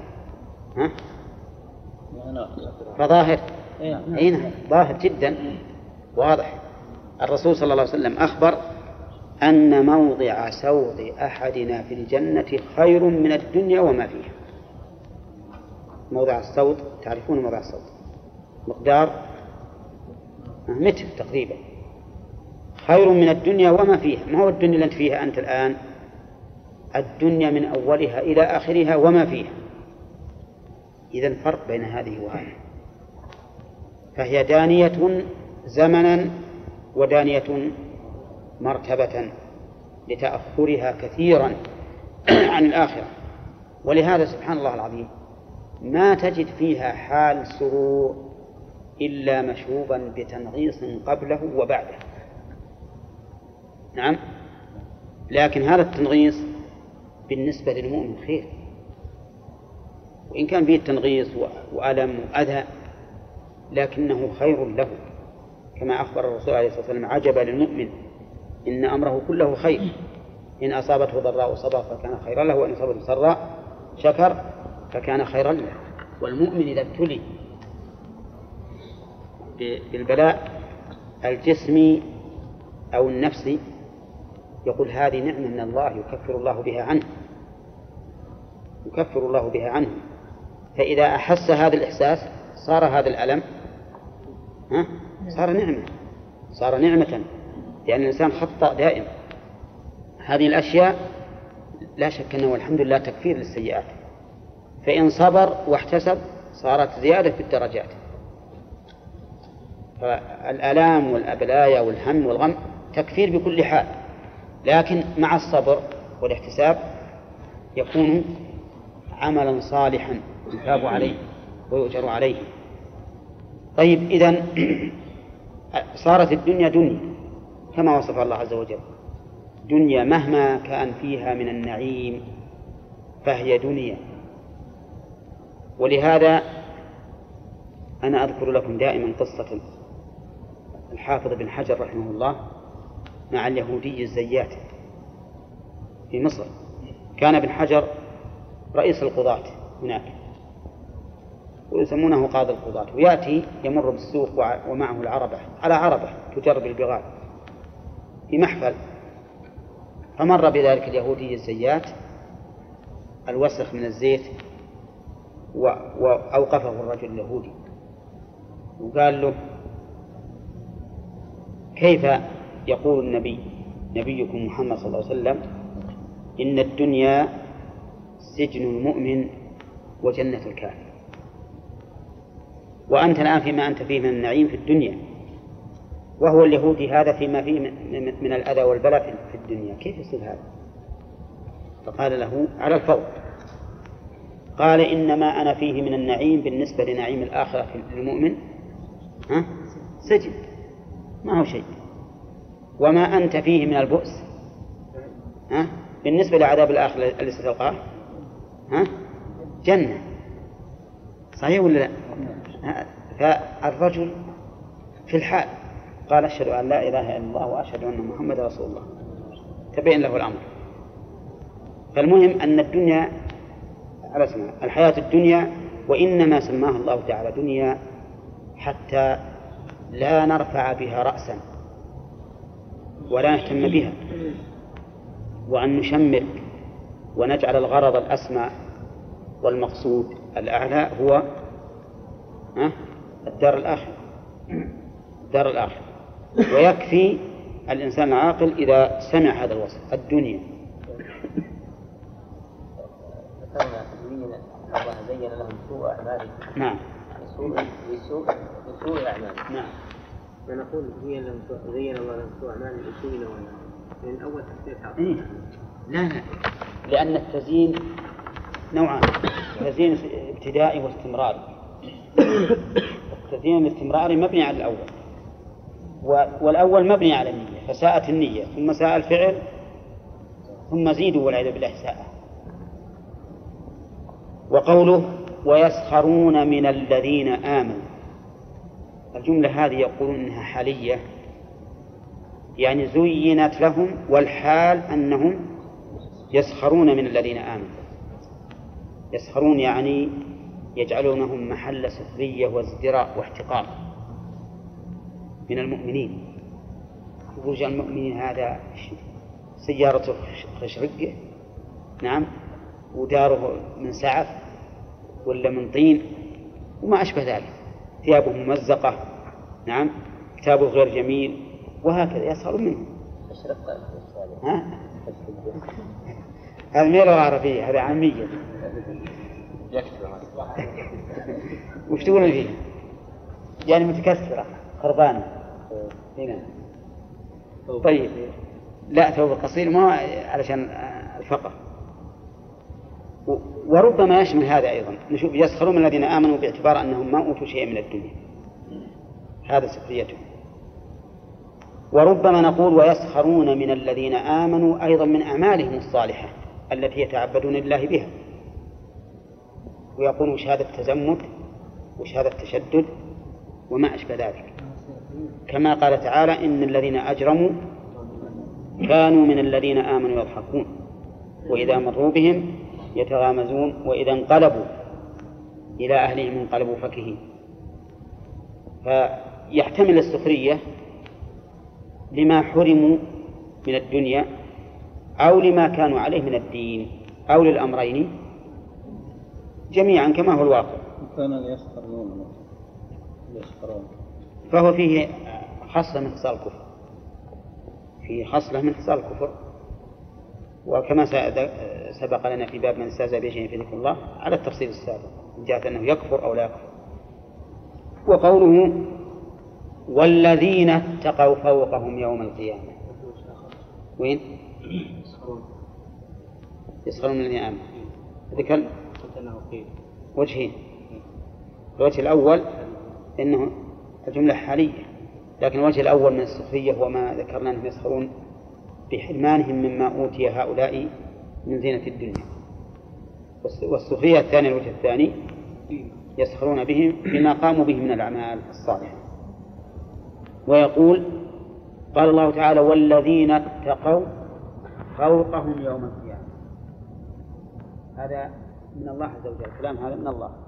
فظاهر، ظاهر جدا واضح. الرسول صلى الله عليه وسلم أخبر أن موضع سوط أحدنا في الجنة خير من الدنيا وما فيها. موضع السوط، تعرفون موضع السوط، مقدار متر تقريبا، خير من الدنيا وما فيها. ما هو الدنيا اللي أنت فيها أنت الآن؟ الدنيا من أولها إلى آخرها وما فيها. إذن فرق بين هذه وهذه، فهي دانية زمنا ودانية مرتبة لتأخرها كثيرا عن الآخرة. ولهذا سبحان الله العظيم ما تجد فيها حال سرور إلا مشوبا بتنغيص قبله وبعده. نعم، لكن هذا التنغيص بالنسبة للمؤمن خير، وإن كان فيه التنغيص وألم وأذى لكنه خير له، كما أخبر الرسول عليه الصلاة والسلام: عجبا للمؤمن إن أمره كله خير، إن أصابته ضراء صبر فكان خيرا له، وإن أصابته سراء شكر فكان خيرا له. والمؤمن إذا ابتلي بالبلاء الجسمي أو النفسي يقول هذه نعمة من الله يكفر الله بها عنه، يكفر الله بها عنه. فإذا أحس هذا الإحساس صار هذا الألم صار نعمة، صار نعمة، لأن الإنسان خطأ دائم. هذه الأشياء لا شك أنه الحمد لله تكفير للسيئات، فإن صبر واحتسب صارت زيادة في الدرجات. فالآلام والأبلايا والهم والغم تكفير بكل حال، لكن مع الصبر والاحتساب يكون عملا صالحا يثاب عليه ويؤجر عليه. طيب، إذن صارت الدنيا دنيا كما وصف الله عز وجل، دنيا مهما كان فيها من النعيم فهي دنيا. ولهذا أنا أذكر لكم دائما قصة الحافظ بن حجر رحمه الله مع اليهودي الزيات في مصر. كان ابن حجر رئيس القضاة هناك ويسمونه قاضي القضاة، ويأتي يمر بالسوق ومعه العربة، على عربة تجر بالبغال في محفل، فمر بذلك اليهودي الزيات الوسخ من الزيت وأوقفه الرجل اليهودي وقال له: كيف يقول نبيكم محمد صلى الله عليه وسلم إن الدنيا سجن المؤمن وجنة الكافر، وأنت الآن فيما أنت فيه من النعيم في الدنيا، وهو اليهودي هذا فيما فيه من الأذى والبلاء في الدنيا، كيف يصير هذا؟ فقال له على الفور، قال: إنما أنا فيه من النعيم بالنسبة لنعيم الآخرة للمؤمن سجن، ما هو شيء، وما أنت فيه من البؤس بالنسبة لعذاب الآخرة الذي ستلقاه جنة. صحيح ولا لا؟ فالرجل في الحال قال: أشهد أن لا إله إلا الله وأشهد أن محمد رسول الله، تبين له الأمر. فالمهم أن الدنيا على اسمها الحياة الدنيا، وإنما سماها الله تعالى دنيا حتى لا نرفع بها رأسا ولا نهتم بها، وأن نشمر ونجعل الغرض الأسمى والمقصود الأعلى هو الدار الآخرة، دار الآخرة. ويكفي الإنسان العاقل إذا سمع هذا الوصف الدنيا. ذكرنا الله زين لهم سوء أعمالهم. نعم. سوء أعمالهم. نعم. فنقول زين الله لهم سوء أعمالهم بسوء نوعهم، من الأول تفسير لا، لأن التزيين نوعان: تزيين ابتدائي واستمراري. التزيين الاستمراري مبني على الأول، والأول مبني على النية، فساءت النية ثم ساء الفعل ثم زيدوا والعياذ بالله ساء. وقوله: ويسخرون من الذين آمنوا، الجملة هذه يقولون إنها حالية، يعني زينت لهم، والحال أنهم يسخرون من الذين آمنوا. يسخرون يعني يجعلونهم محل سخرية وازدراء واحتقار من المؤمنين. يقول المؤمنين هذا سيارته خشرقة، نعم، وداره من سعف ولا من طين وما أشبه ذلك، ثيابه ممزقة، نعم، كتابه غير جميل، وهكذا يسخرون منه. هذا ميلة عربية، هذا عامية. وش تقولون فيه؟ يعني متكسرة خربانة. هنا. طيب، لا، ثوب القصير ما علشان الفقر. وربما يشمل هذا أيضا، نشوف يسخرون من الذين آمنوا باعتبار أنهم ما أوتوا شيئا من الدنيا، هذا سخريتهم. وربما نقول ويسخرون من الذين آمنوا أيضا من أعمالهم الصالحة التي يتعبدون الله بها، ويقولون وش هذا التزمت وش هذا التشدد وما أشبه ذلك، كما قال تعالى إن الذين أجرموا كانوا من الذين آمنوا يضحكون وإذا مروا بهم يتغامزون وإذا انقلبوا إلى أهلهم انقلبوا فكهين. فيحتمل السخرية لما حرموا من الدنيا أو لما كانوا عليه من الدين أو للأمرين جميعا كما هو الواقع. فهو فيه خصلة من خصال الكفر، فيه خصلة من خصال الكفر، وكما سبق لنا في باب من استهزأ بشيء في ذكر الله على التفصيل السابق من جهة أنه يكفر أو لا يكفر. وقوله والذين اتقوا فوقهم يوم القيامة، وين؟ يسخرون من الذين آمنوا. ذكر وجهين، الوجه الأول إنه الجملة حالية، لكن الوجه الأول من السخرية هو ما ذكرنا أنهم يسخرون بحرمانهم مما أوتي هؤلاء من زينة الدنيا. والسخرية الثانية الوجه الثاني يسخرون بهم بما قاموا به من الأعمال الصالحة. ويقول قال الله تعالى والذين اتقوا فوقهم يوم القيامة، هذا من الله عز وجل، الكلام هذا من الله.